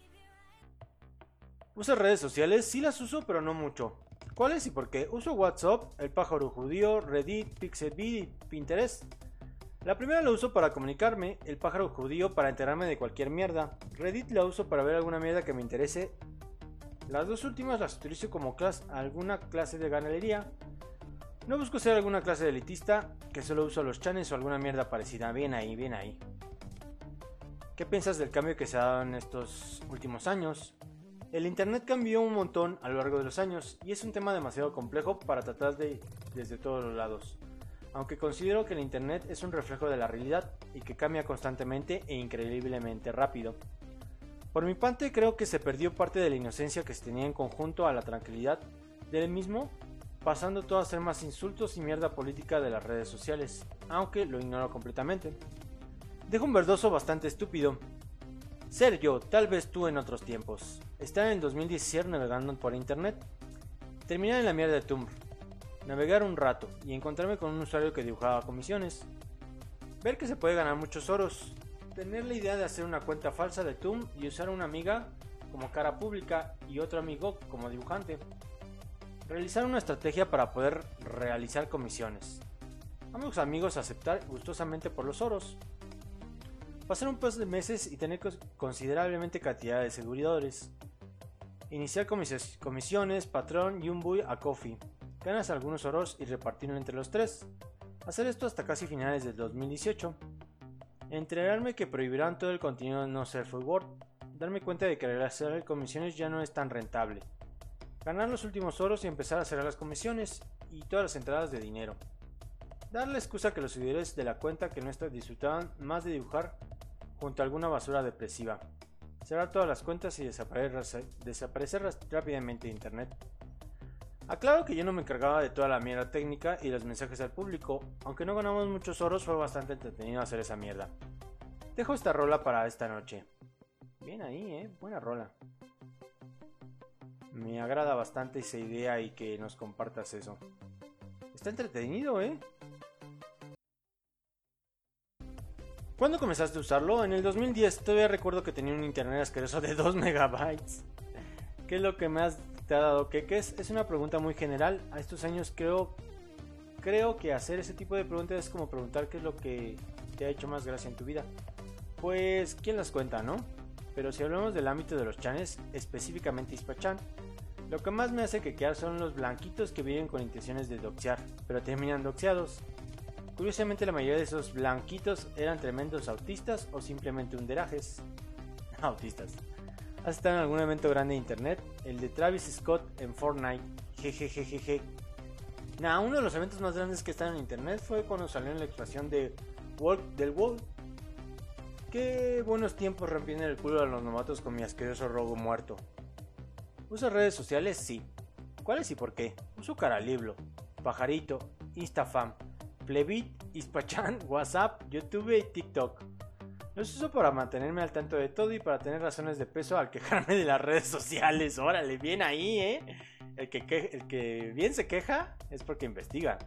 ¿Usas redes sociales? Sí las uso, pero no mucho. ¿Cuáles y por qué? Uso WhatsApp, El Pájaro Judío, Reddit, Pixelbit y Pinterest. La primera la uso para comunicarme, El Pájaro Judío para enterarme de cualquier mierda. Reddit la uso para ver alguna mierda que me interese. Las dos últimas las utilizo como clase, alguna clase de ganadería. No busco ser alguna clase de elitista, que solo uso los chanes o alguna mierda parecida. Bien ahí, bien ahí. ¿Qué piensas del cambio que se ha dado en estos últimos años? El internet cambió un montón a lo largo de los años y es un tema demasiado complejo para tratar de desde todos los lados. Aunque considero que el internet es un reflejo de la realidad y que cambia constantemente e increíblemente rápido. Por mi parte creo que se perdió parte de la inocencia que se tenía en conjunto a la tranquilidad del mismo, pasando todo a ser más insultos y mierda política de las redes sociales, aunque lo ignoro completamente. Dejo un verdoso bastante estúpido. Ser yo, tal vez tú en otros tiempos. Estar en el dos mil diecisiete navegando por internet. Terminar en la mierda de Tumblr. Navegar un rato y encontrarme con un usuario que dibujaba comisiones. Ver que se puede ganar muchos oros. Tener la idea de hacer una cuenta falsa de Tumblr y usar a una amiga como cara pública y otro amigo como dibujante. Realizar una estrategia para poder realizar comisiones. A mis amigos aceptar gustosamente por los oros. Pasar un par de meses y tener considerablemente cantidad de seguidores. Iniciar comis- comisiones, patrón y un buy a coffee. Ganas algunos oros y repartirlo entre los tres. Hacer esto hasta casi finales del dos mil dieciocho. Enterarme que prohibirán todo el contenido de no self reward. Darme cuenta de que realizar comisiones ya no es tan rentable. Ganar los últimos oros y empezar a cerrar las comisiones y todas las entradas de dinero. Dar la excusa que los seguidores de la cuenta que no disfrutaban más de dibujar junto a alguna basura depresiva. Cerrar todas las cuentas y desaparecer, desaparecer rápidamente de internet. Aclaro que yo no me encargaba de toda la mierda técnica y los mensajes al público. Aunque no ganamos muchos oros, fue bastante entretenido hacer esa mierda. Dejo esta rola para esta noche. Bien ahí, eh, buena rola. Me agrada bastante esa idea y que nos compartas eso. Está entretenido, eh. ¿Cuándo comenzaste a usarlo? En el dos mil diez. Todavía recuerdo que tenía un internet asqueroso de dos megabytes. ¿Qué es lo que más te ha dado queques? Es una pregunta muy general. A estos años creo creo que hacer ese tipo de preguntas es como preguntar qué es lo que te ha hecho más gracia en tu vida. Pues, ¿quién las cuenta, no? Pero si hablamos del ámbito de los chanes, específicamente I S P A Chan, lo que más me hace quequear son los blanquitos que viven con intenciones de doxear, pero terminan doxeados. Curiosamente la mayoría de esos blanquitos eran tremendos autistas o simplemente underajes. Autistas. ¿Has estado en algún evento grande de internet? El de Travis Scott en Fortnite. Jejejejeje. Nah, uno de los eventos más grandes que están en internet fue cuando salió en la expansión de Walk del Wall. Qué buenos tiempos rompiendo el culo a los novatos con mi asqueroso robo muerto. ¿Uso redes sociales? Sí. ¿Cuáles y por qué? Uso Caralibro, Pajarito, Instafam, Plebit, I S P A Chan, WhatsApp, YouTube y TikTok. Los uso para mantenerme al tanto de todo y para tener razones de peso al quejarme de las redes sociales. Órale, bien ahí, ¿eh? El que, que, el que bien se queja es porque investiga.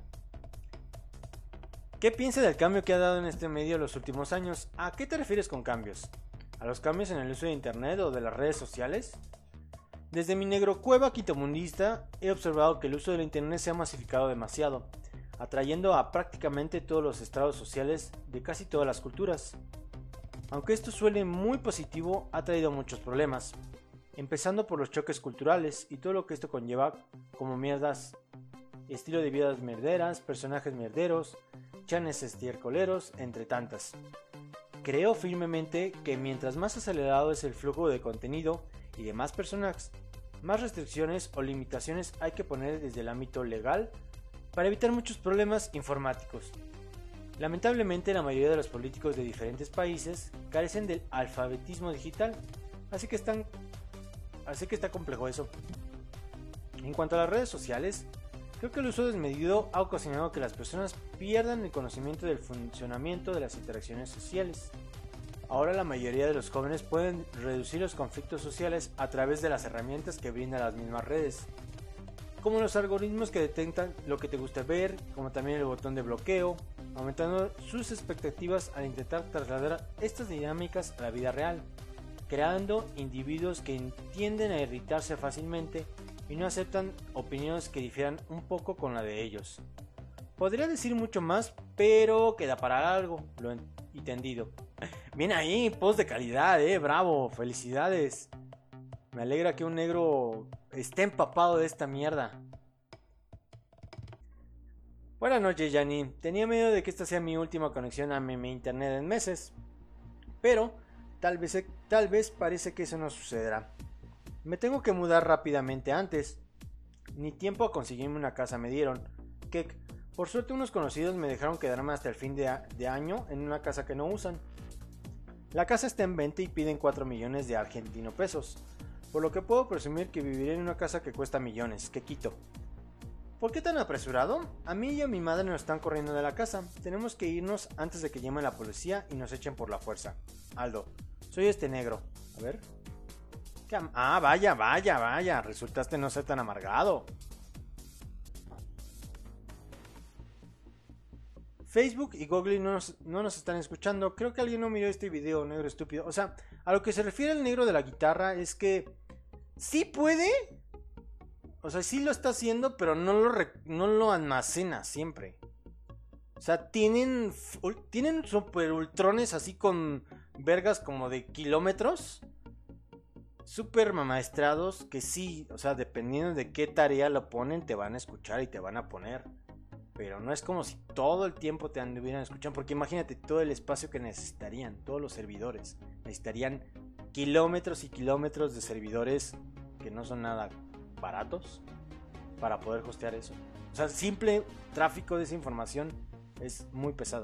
¿Qué piensa del cambio que ha dado en este medio los últimos años? ¿A qué te refieres con cambios? ¿A los cambios en el uso de internet o de las redes sociales? Desde mi negro cueva quintomundista he observado que el uso del internet se ha masificado demasiado, atrayendo a prácticamente todos los estratos sociales de casi todas las culturas. Aunque esto suele muy positivo, ha traído muchos problemas, empezando por los choques culturales y todo lo que esto conlleva, como mierdas, estilo de vidas mierderas, personajes mierderos, chanes estiercoleros, entre tantas. Creo firmemente que mientras más acelerado es el flujo de contenido y de más personas, más restricciones o limitaciones hay que poner desde el ámbito legal para evitar muchos problemas informáticos. Lamentablemente la mayoría de los políticos de diferentes países carecen del alfabetismo digital, así que, están, así que está complejo eso. En cuanto a las redes sociales, creo que el uso desmedido ha ocasionado que las personas pierdan el conocimiento del funcionamiento de las interacciones sociales. Ahora la mayoría de los jóvenes pueden reducir los conflictos sociales a través de las herramientas que brindan las mismas redes, como los algoritmos que detectan lo que te gusta ver, como también el botón de bloqueo, aumentando sus expectativas al intentar trasladar estas dinámicas a la vida real, creando individuos que tienden a irritarse fácilmente y no aceptan opiniones que difieran un poco con la de ellos. Podría decir mucho más, pero queda para algo, lo entendido. Bien ahí, post de calidad, eh, bravo, felicidades. Me alegra que un negro esté empapado de esta mierda. Buenas noches, Yanni. Tenía miedo de que esta sea mi última conexión a mi, mi internet en meses, pero tal vez, tal vez parece que eso no sucederá. Me tengo que mudar rápidamente antes. Ni tiempo a conseguirme una casa me dieron. Que por suerte unos conocidos me dejaron quedarme hasta el fin de, a, de año en una casa que no usan. La casa está en venta y piden cuatro millones de argentino pesos, por lo que puedo presumir que viviré en una casa que cuesta millones, que quito. ¿Por qué tan apresurado? A mí y a mi madre nos están corriendo de la casa. Tenemos que irnos antes de que llame la policía y nos echen por la fuerza. Aldo, soy este negro. A ver. Ah, vaya, vaya, vaya. Resultaste no ser tan amargado. Facebook y Google no nos, no nos están escuchando. Creo que alguien no miró este video, negro estúpido. O sea, a lo que se refiere el negro de la guitarra es que sí puede. O sea, sí lo está haciendo, pero no lo, no lo almacena siempre. O sea, tienen, tienen super ultrones así con vergas como de kilómetros. Super mamaestrados que sí, o sea, dependiendo de qué tarea lo ponen, te van a escuchar y te van a poner. Pero no es como si todo el tiempo te anduvieran escuchando. Porque imagínate todo el espacio que necesitarían, todos los servidores. Necesitarían kilómetros y kilómetros de servidores que no son nada baratos para poder hostear eso. O sea, simple tráfico de esa información es muy pesada.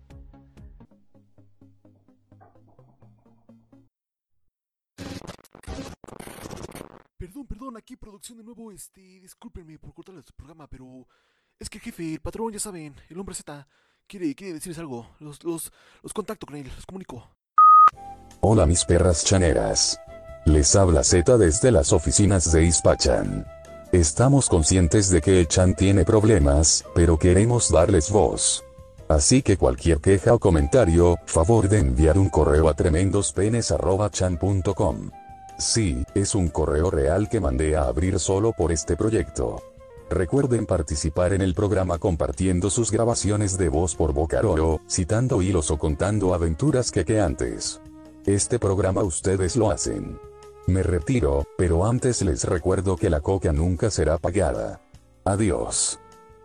Perdón, perdón, aquí producción de nuevo, este, discúlpenme por cortarles su programa, pero es que el jefe, el patrón, ya saben, el hombre Z, quiere, quiere decirles algo, los, los, los contacto con él, los comunico. Hola mis perras chaneras. Les habla Z desde las oficinas de Hispachan. Estamos conscientes de que el Chan tiene problemas, pero queremos darles voz. Así que cualquier queja o comentario, favor de enviar un correo a tremendospenes arroba chan punto com. Sí, es un correo real que mandé a abrir solo por este proyecto. Recuerden participar en el programa compartiendo sus grabaciones de voz por Bocaroro, citando hilos o contando aventuras que que antes. Este programa ustedes lo hacen. Me retiro, pero antes les recuerdo que la coca nunca será pagada. Adiós.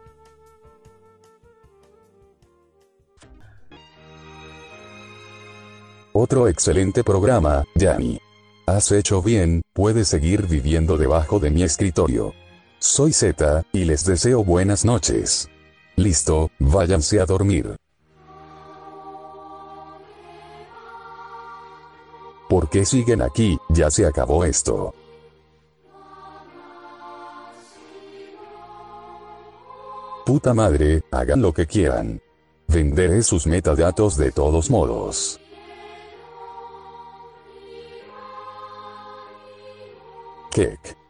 Otro excelente programa, Yanni. Has hecho bien, puedes seguir viviendo debajo de mi escritorio. Soy Z, y les deseo buenas noches. Listo, váyanse a dormir. ¿Por qué siguen aquí? Ya se acabó esto. Puta madre, hagan lo que quieran. Venderé sus metadatos de todos modos. Kek.